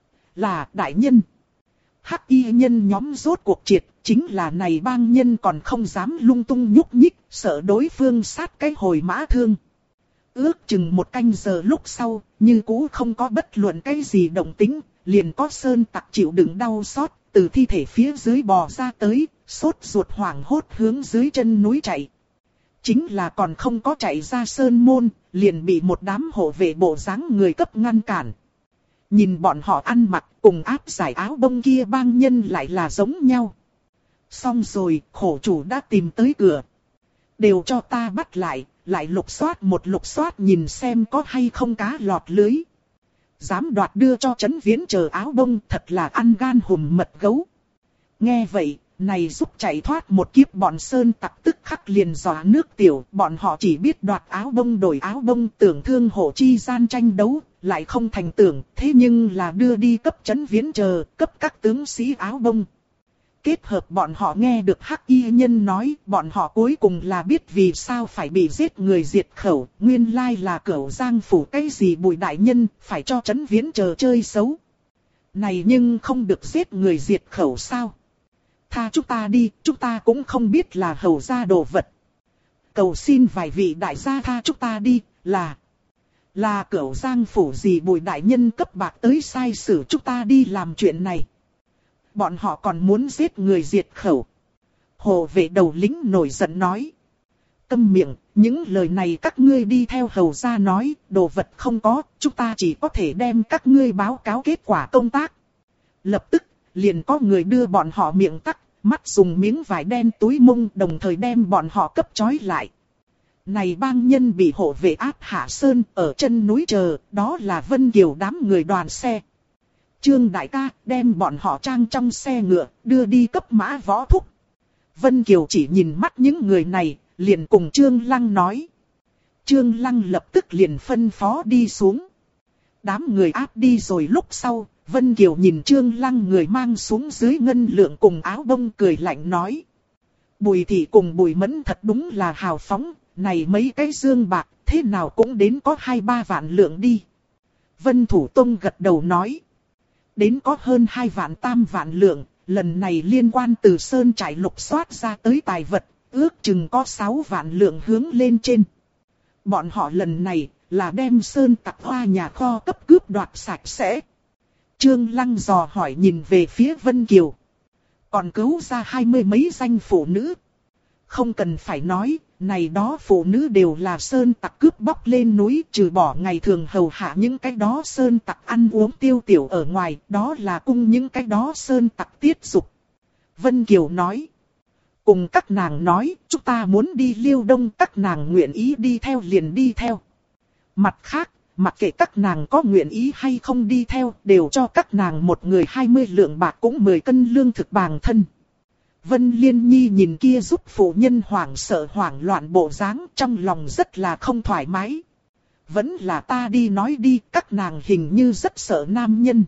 là đại nhân. Hắc y nhân nhóm rốt cuộc triệt, chính là này bang nhân còn không dám lung tung nhúc nhích, sợ đối phương sát cái hồi mã thương. Ước chừng một canh giờ lúc sau, như cũ không có bất luận cái gì động tĩnh, liền có sơn tặc chịu đựng đau xót, từ thi thể phía dưới bò ra tới, sốt ruột hoảng hốt hướng dưới chân núi chạy. Chính là còn không có chạy ra sơn môn, liền bị một đám hộ vệ bộ dáng người cấp ngăn cản. Nhìn bọn họ ăn mặc cùng áp giải áo bông kia bang nhân lại là giống nhau. Xong rồi, khổ chủ đã tìm tới cửa. Đều cho ta bắt lại, lại lục soát một lục soát nhìn xem có hay không cá lọt lưới. Dám đoạt đưa cho Trấn Viễn chờ áo bông thật là ăn gan hùm mật gấu. Nghe vậy, này giúp chạy thoát một kiếp bọn sơn tặc tức khắc liền dọa nước tiểu. Bọn họ chỉ biết đoạt áo bông đổi áo bông, tưởng thương hộ chi gian tranh đấu, lại không thành tưởng. Thế nhưng là đưa đi cấp Trấn Viễn chờ, cấp các tướng sĩ áo bông. Kết hợp bọn họ nghe được hắc y nhân nói, bọn họ cuối cùng là biết vì sao phải bị giết người diệt khẩu, nguyên lai là Cửu Giang phủ cái gì Bùi đại nhân, phải cho Trấn Viễn chờ chơi xấu. Này nhưng không được giết người diệt khẩu sao? Tha chúng ta đi, chúng ta cũng không biết là hầu gia đồ vật. Cầu xin vài vị đại gia tha chúng ta đi, là Cửu Giang phủ gì Bùi đại nhân cấp bạc tới sai xử chúng ta đi làm chuyện này. Bọn họ còn muốn giết người diệt khẩu. Hộ vệ đầu lính nổi giận nói. Câm miệng, Những lời này các ngươi đi theo hầu gia nói, đồ vật không có, chúng ta chỉ có thể đem các ngươi báo cáo kết quả công tác. Lập tức, liền có người đưa bọn họ miệng tắc, mắt dùng miếng vải đen túi mông, đồng thời đem bọn họ cấp trói lại. Này bang nhân bị hộ vệ áp hạ sơn ở chân núi chờ, đó là Vân Kiều đám người đoàn xe. Trương đại ca đem bọn họ trang trong xe ngựa, đưa đi cấp mã võ thúc. Vân Kiều chỉ nhìn mắt những người này, liền cùng Trương Lăng nói. Trương Lăng lập tức liền phân phó đi xuống. Đám người áp đi rồi lúc sau, Vân Kiều nhìn Trương Lăng người mang xuống dưới ngân lượng cùng áo bông cười lạnh nói. Bùi thị cùng Bùi Mẫn thật đúng là hào phóng, này mấy cái dương bạc, thế nào cũng đến có 2-3 vạn lượng đi. Vân Thủ Tông gật đầu nói. Đến có hơn 2 vạn tam vạn lượng, lần này liên quan từ sơn trại lục soát ra tới tài vật, ước chừng có 6 vạn lượng hướng lên trên. Bọn họ lần này là đem sơn tặc hoa nhà kho cấp cướp đoạt sạch sẽ. Trương Lăng dò hỏi nhìn về phía Vân Kiều. Còn cứu ra 20 mấy danh phụ nữ. Không cần phải nói, này đó phụ nữ đều là sơn tặc cướp bóc lên núi, trừ bỏ ngày thường hầu hạ những cái đó sơn tặc ăn uống tiêu tiểu ở ngoài, đó là cung những cái đó sơn tặc tiết dục. Vân Kiều nói. Cùng các nàng nói, chúng ta muốn đi Liêu Đông, các nàng nguyện ý đi theo liền đi theo. Mặt khác, mặc kệ các nàng có nguyện ý hay không đi theo, đều cho các nàng một người 20 lượng bạc cũng 10 cân lương thực bàng thân. Vân Liên Nhi nhìn kia giúp phụ nhân hoảng sợ hoảng loạn bộ dáng, trong lòng rất là không thoải mái. Vẫn là ta đi nói đi, các nàng hình như rất sợ nam nhân.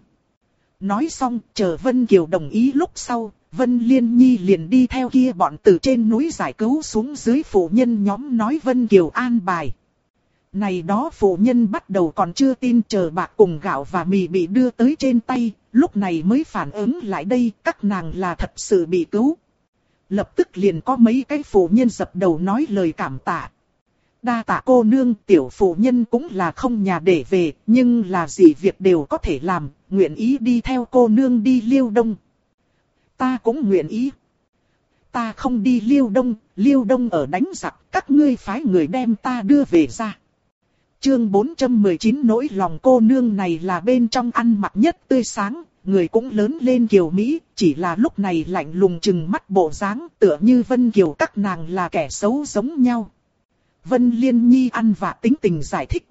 Nói xong, chờ Vân Kiều đồng ý lúc sau, Vân Liên Nhi liền đi theo kia bọn từ trên núi giải cứu xuống dưới phụ nhân nhóm nói Vân Kiều an bài. Này đó phụ nhân bắt đầu còn chưa tin, chờ bạc cùng gạo và mì bị đưa tới trên tay, lúc này mới phản ứng lại đây, các nàng là thật sự bị cứu. Lập tức liền có mấy cái phụ nhân dập đầu nói lời cảm tạ. Đa tạ cô nương, tiểu phụ nhân cũng là không nhà để về, nhưng là gì việc đều có thể làm, nguyện ý đi theo cô nương đi Liêu Đông. Ta cũng nguyện ý. Ta không đi Liêu Đông ở đánh giặc, các ngươi phái người đem ta đưa về ra. Chương 419 nỗi lòng cô nương này là bên trong ăn mặc nhất tươi sáng, người cũng lớn lên kiều Mỹ, chỉ là lúc này lạnh lùng chừng mắt bộ dáng tựa như Vân Kiều các nàng là kẻ xấu giống nhau. Vân Liên Nhi ăn vạ tính tình giải thích.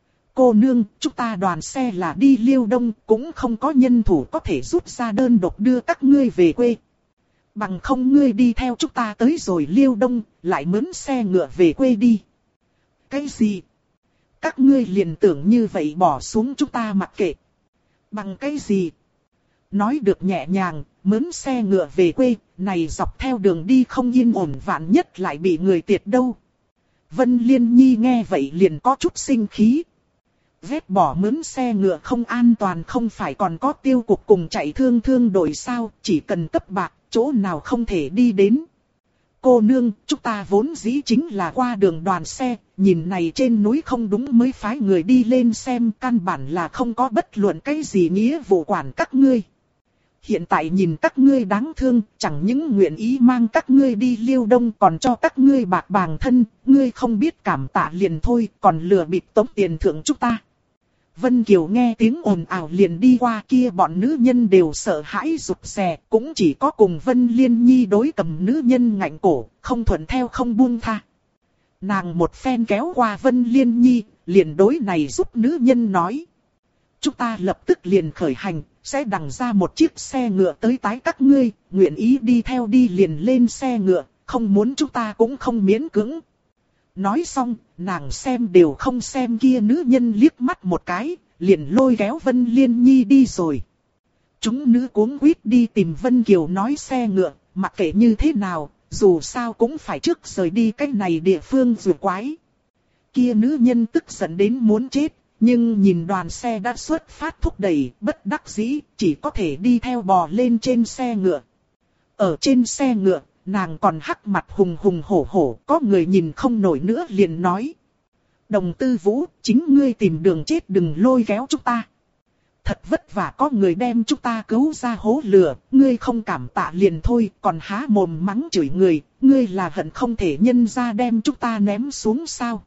Cô nương, chúng ta đoàn xe là đi Liêu Đông, cũng không có nhân thủ có thể rút ra đơn độc đưa các ngươi về quê. Bằng không ngươi đi theo chúng ta tới rồi Liêu Đông, lại mướn xe ngựa về quê đi. Cái gì? Các ngươi liền tưởng như vậy bỏ xuống chúng ta mặc kệ. Bằng cái gì? Nói được nhẹ nhàng, mướn xe ngựa về quê, này dọc theo đường đi không yên ổn, vạn nhất lại bị người tiệt đâu. Vân Liên Nhi nghe vậy liền có chút sinh khí. Vét bỏ mướn xe ngựa không an toàn, không phải còn có tiêu cục cùng chạy thương đội sao, chỉ cần cấp bạc, chỗ nào không thể đi đến. Cô nương, chúng ta vốn dĩ chính là qua đường đoàn xe, nhìn này trên núi không đúng mới phái người đi lên xem, căn bản là không có bất luận cái gì nghĩa vụ quản các ngươi. Hiện tại nhìn các ngươi đáng thương, chẳng những nguyện ý mang các ngươi đi Liêu Đông còn cho các ngươi bạc bàng thân, ngươi không biết cảm tạ liền thôi, còn lừa bịp tống tiền thưởng chúng ta. Vân Kiều nghe tiếng ồn ào liền đi qua, kia bọn nữ nhân đều sợ hãi rụt rè, cũng chỉ có cùng Vân Liên Nhi đối cầm nữ nhân ngạnh cổ, không thuận theo không buông tha. Nàng một phen kéo qua Vân Liên Nhi, liền đối này giúp nữ nhân nói. Chúng ta lập tức liền khởi hành, sẽ đằng ra một chiếc xe ngựa tới tái các ngươi, nguyện ý đi theo đi liền lên xe ngựa, không muốn chúng ta cũng không miễn cưỡng. Nói xong, nàng xem đều không xem kia nữ nhân liếc mắt một cái, liền lôi kéo Vân Liên Nhi đi rồi. Chúng nữ cuống quýt đi tìm Vân Kiều nói xe ngựa, mặc kệ như thế nào, dù sao cũng phải trước rời đi cái này địa phương rùa quái. Kia nữ nhân tức giận đến muốn chết, nhưng nhìn đoàn xe đã xuất phát thúc đẩy, bất đắc dĩ, chỉ có thể đi theo bò lên trên xe ngựa. Ở trên xe ngựa, nàng còn hắc mặt hùng hùng hổ hổ, có người nhìn không nổi nữa liền nói. Đồng Tư Vũ, chính ngươi tìm đường chết đừng lôi kéo chúng ta. thật vất vả có người đem chúng ta cứu ra hố lửa, ngươi không cảm tạ liền thôi, còn há mồm mắng chửi người, ngươi là hận không thể nhân ra đem chúng ta ném xuống sao?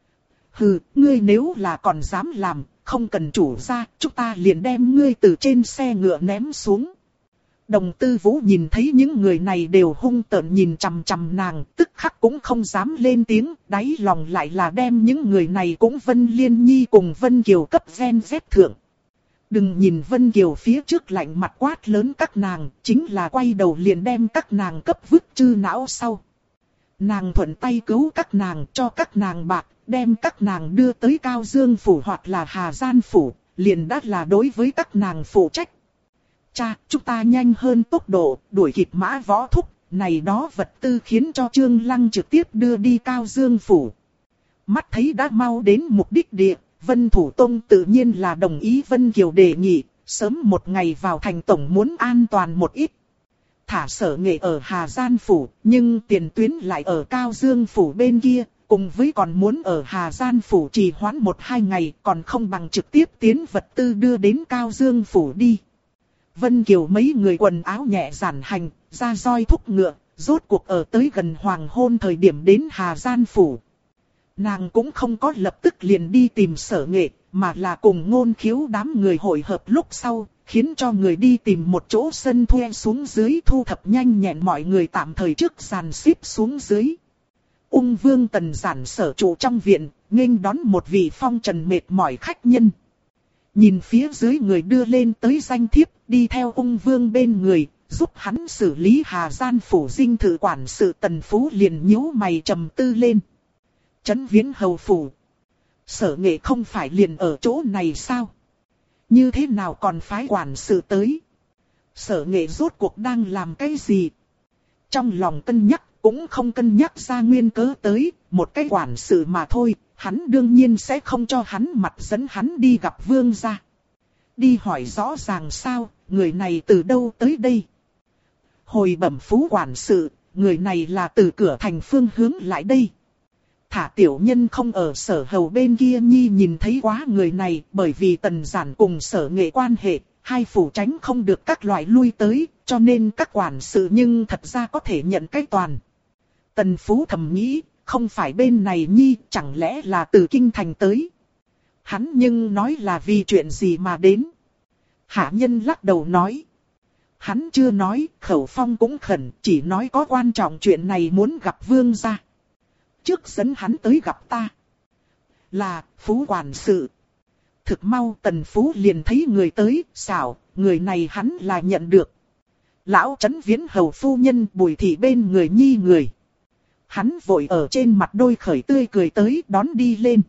Hừ, ngươi nếu là còn dám làm, không cần chủ ra, chúng ta liền đem ngươi từ trên xe ngựa ném xuống. Đồng Tư Vũ nhìn thấy những người này đều hung tợn nhìn chằm chằm nàng, tức khắc cũng không dám lên tiếng, đáy lòng lại là đem những người này cũng Vân Liên Nhi cùng Vân Kiều cấp gen dép thượng. Đừng nhìn Vân Kiều phía trước lạnh mặt quát lớn các nàng, chính là quay đầu liền đem các nàng cấp vứt chư não sau. Nàng thuận tay cứu các nàng, cho các nàng bạc, đem các nàng đưa tới Cao Dương Phủ hoặc là Hà Gian Phủ, liền đã là đối với các nàng phụ trách. Cha, chúng ta nhanh hơn tốc độ, đuổi kịp Mã Võ Thúc, này đó vật tư khiến cho Trương Lăng trực tiếp đưa đi Cao Dương Phủ. Mắt thấy đã mau đến mục đích địa, Vân Thủ Tông tự nhiên là đồng ý Vân Kiều đề nghị, sớm một ngày vào thành tổng muốn an toàn một ít. Thả Sở Nghệ ở Hà Gian Phủ, nhưng tiền tuyến lại ở Cao Dương Phủ bên kia, cùng với còn muốn ở Hà Gian Phủ trì hoãn 1-2 ngày, còn không bằng trực tiếp tiến vật tư đưa đến Cao Dương Phủ đi. Vân Kiều mấy người quần áo nhẹ giản hành, ra roi thúc ngựa, rốt cuộc ở tới gần hoàng hôn thời điểm đến Hà Gian Phủ. Nàng cũng không có lập tức liền đi tìm Sở Nghệ, mà là cùng Ngôn Khiếu đám người hội hợp lúc sau, khiến cho người đi tìm một chỗ sân thuê xuống dưới thu thập nhanh nhẹn mọi người tạm thời trước sàn xếp xuống dưới. Ung Vương Tần Giản sở trụ trong viện, nghênh đón một vị phong trần mệt mỏi khách nhân. Nhìn phía dưới người đưa lên tới danh thiếp, đi theo Ung Vương bên người, giúp hắn xử lý Hà Gian Phủ dinh thự quản sự Tần Phú liền nhíu mày trầm tư lên. Trấn Viễn Hầu Phủ. Sở Nghệ không phải liền ở chỗ này sao? Như thế nào còn phái quản sự tới? Sở Nghệ rốt cuộc đang làm cái gì? Trong lòng cân nhắc, cũng không cân nhắc ra nguyên cớ tới, một cái quản sự mà thôi, hắn đương nhiên sẽ không cho hắn mặt dẫn hắn đi gặp vương gia. Đi hỏi rõ ràng sao, người này từ đâu tới đây? Hồi bẩm Phú quản sự, người này là từ cửa thành phương hướng lại đây. Thả tiểu nhân không ở Sở Hầu bên kia nhi nhìn thấy quá người này, bởi vì Tần Giản cùng Sở Nghệ quan hệ, hai phủ tránh không được các loại lui tới, cho nên các quản sự nhưng thật ra có thể nhận cái toàn. Tần Phú thầm nghĩ, không phải bên này nhi, chẳng lẽ là từ kinh thành tới. Hắn nhưng nói là vì chuyện gì mà đến. Hạ nhân lắc đầu nói. Hắn chưa nói, khẩu phong cũng khẩn, chỉ nói có quan trọng chuyện này muốn gặp vương gia. Trước dẫn hắn tới gặp ta. Là, Phú quản sự. Thực mau Tần Phú liền thấy người tới, xảo, người này hắn là nhận được. Lão Trấn Viễn Hầu phu nhân Bùi Thị bên người nhi người. Hắn vội ở trên mặt đôi khởi tươi cười tới đón đi lên.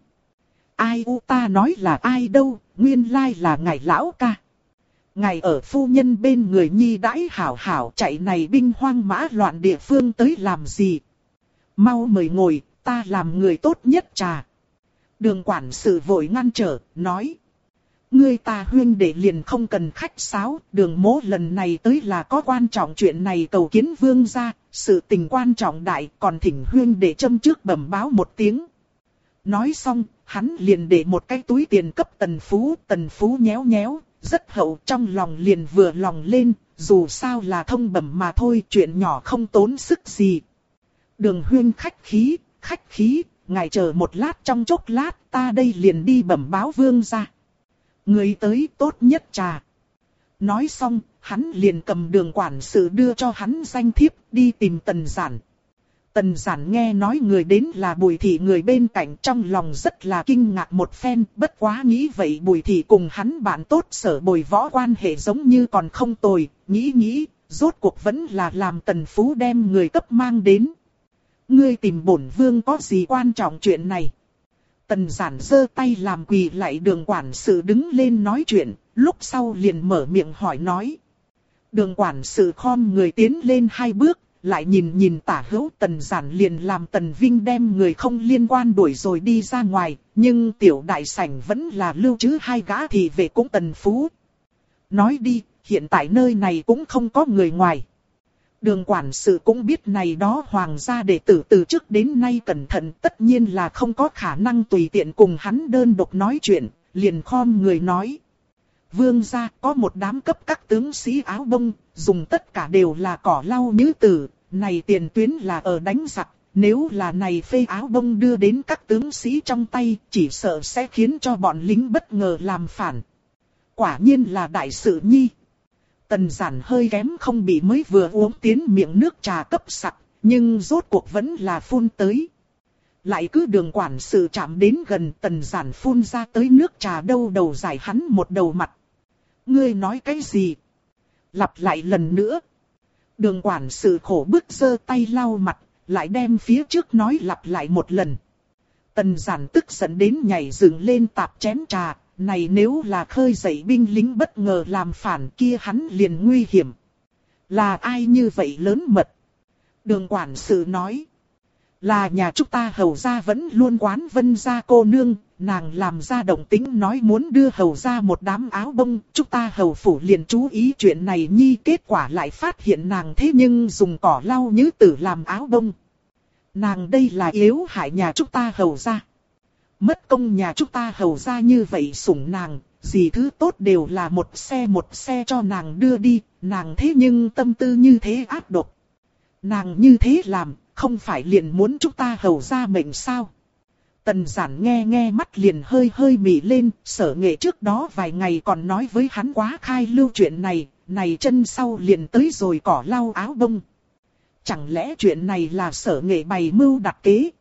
Ai u ta nói là ai đâu, nguyên lai là ngài lão ca. Ngài ở phu nhân bên người nhi đãi hảo hảo chạy này binh hoang mã loạn địa phương tới làm gì. Mau mời ngồi, ta làm người tốt nhất trà. Đường quản sự vội ngăn trở, nói. Ngươi ta huyên đệ liền không cần khách sáo, Đường mỗ lần này tới là có quan trọng chuyện này cầu kiến vương gia, sự tình quan trọng đại, còn thỉnh huyên đệ châm trước bẩm báo một tiếng. Nói xong, hắn liền để một cái túi tiền cấp Tần Phú nhéo nhéo, rất hậu, trong lòng liền vừa lòng lên, dù sao là thông bẩm mà thôi, chuyện nhỏ không tốn sức gì. Đường huyên khách khí, ngài chờ một lát, trong chốc lát ta đây liền đi bẩm báo vương gia. Người tới tốt nhất trà. Nói xong, hắn liền cầm Đường quản sự đưa cho hắn danh thiếp, đi tìm Tần Giản. Tần Giản nghe nói người đến là Bùi Thị người bên cạnh, trong lòng rất là kinh ngạc một phen, bất quá nghĩ vậy Bùi Thị cùng hắn bạn tốt Sở Bồi Võ quan hệ giống như còn không tồi, nghĩ, rốt cuộc vẫn là làm Tần Phú đem người cấp mang đến. Ngươi tìm bổn vương có gì quan trọng chuyện này? Tần Giản giơ tay làm quỳ lạy Đường quản sự đứng lên nói chuyện, lúc sau liền mở miệng hỏi nói. Đường quản sự khom người tiến lên 2 bước, lại nhìn tả hữu. Tần Giản liền làm Tần Vinh đem người không liên quan đuổi rồi đi ra ngoài, nhưng tiểu đại sảnh vẫn là lưu trữ 2 gã thị vệ cũng Tần Phú. Nói đi, hiện tại nơi này cũng không có người ngoài. Đường quản sự cũng biết này đó hoàng gia đệ tử từ trước đến nay cẩn thận, tất nhiên là không có khả năng tùy tiện cùng hắn đơn độc nói chuyện, liền khom người nói. Vương gia có một đám cấp các tướng sĩ áo bông, dùng tất cả đều là cỏ lau nhứ tử, này tiền tuyến là ở đánh giặc. Nếu là này phê áo bông đưa đến các tướng sĩ trong tay, chỉ sợ sẽ khiến cho bọn lính bất ngờ làm phản. Quả nhiên là đại sự nhi. Tần Giản hơi kém không bị mới vừa uống tiến miệng nước trà cấp sặc, nhưng rốt cuộc vẫn là phun tới. Lại cứ đường quản sự chạm đến gần, Tần Giản phun ra tới nước trà đâu đầu giải hắn một đầu mặt. Ngươi nói cái gì? Lặp lại lần nữa. Đường quản sự khổ bức giơ tay lau mặt, lại đem phía trước nói lặp lại một lần. Tần Giản tức giận đến nhảy dựng lên tạp chén trà, này nếu là khơi dậy binh lính bất ngờ làm phản kia hắn liền nguy hiểm. Là ai như vậy lớn mật? Đường quản sự nói. Là nhà chúng ta hầu gia vẫn luôn quán Vân gia cô nương, nàng làm ra động tĩnh nói muốn đưa hầu gia một đám áo bông, chúng ta hầu phủ liền chú ý chuyện này nhi, kết quả lại phát hiện nàng thế nhưng dùng cỏ lau nhứ tử làm áo bông. Nàng đây là yếu hại nhà chúng ta hầu gia. Mất công nhà chúng ta hầu gia như vậy sủng nàng, gì thứ tốt đều là một xe cho nàng đưa đi, nàng thế nhưng tâm tư như thế ác độc. Nàng như thế làm, không phải liền muốn chúng ta hầu gia mệnh sao? Tần Giản nghe mắt liền hơi hơi mị lên, Sở Nghệ trước đó vài ngày còn nói với hắn quá khai lưu chuyện này, này chân sau liền tới rồi cỏ lau áo bông. Chẳng lẽ chuyện này là Sở Nghệ bày mưu đặt kế?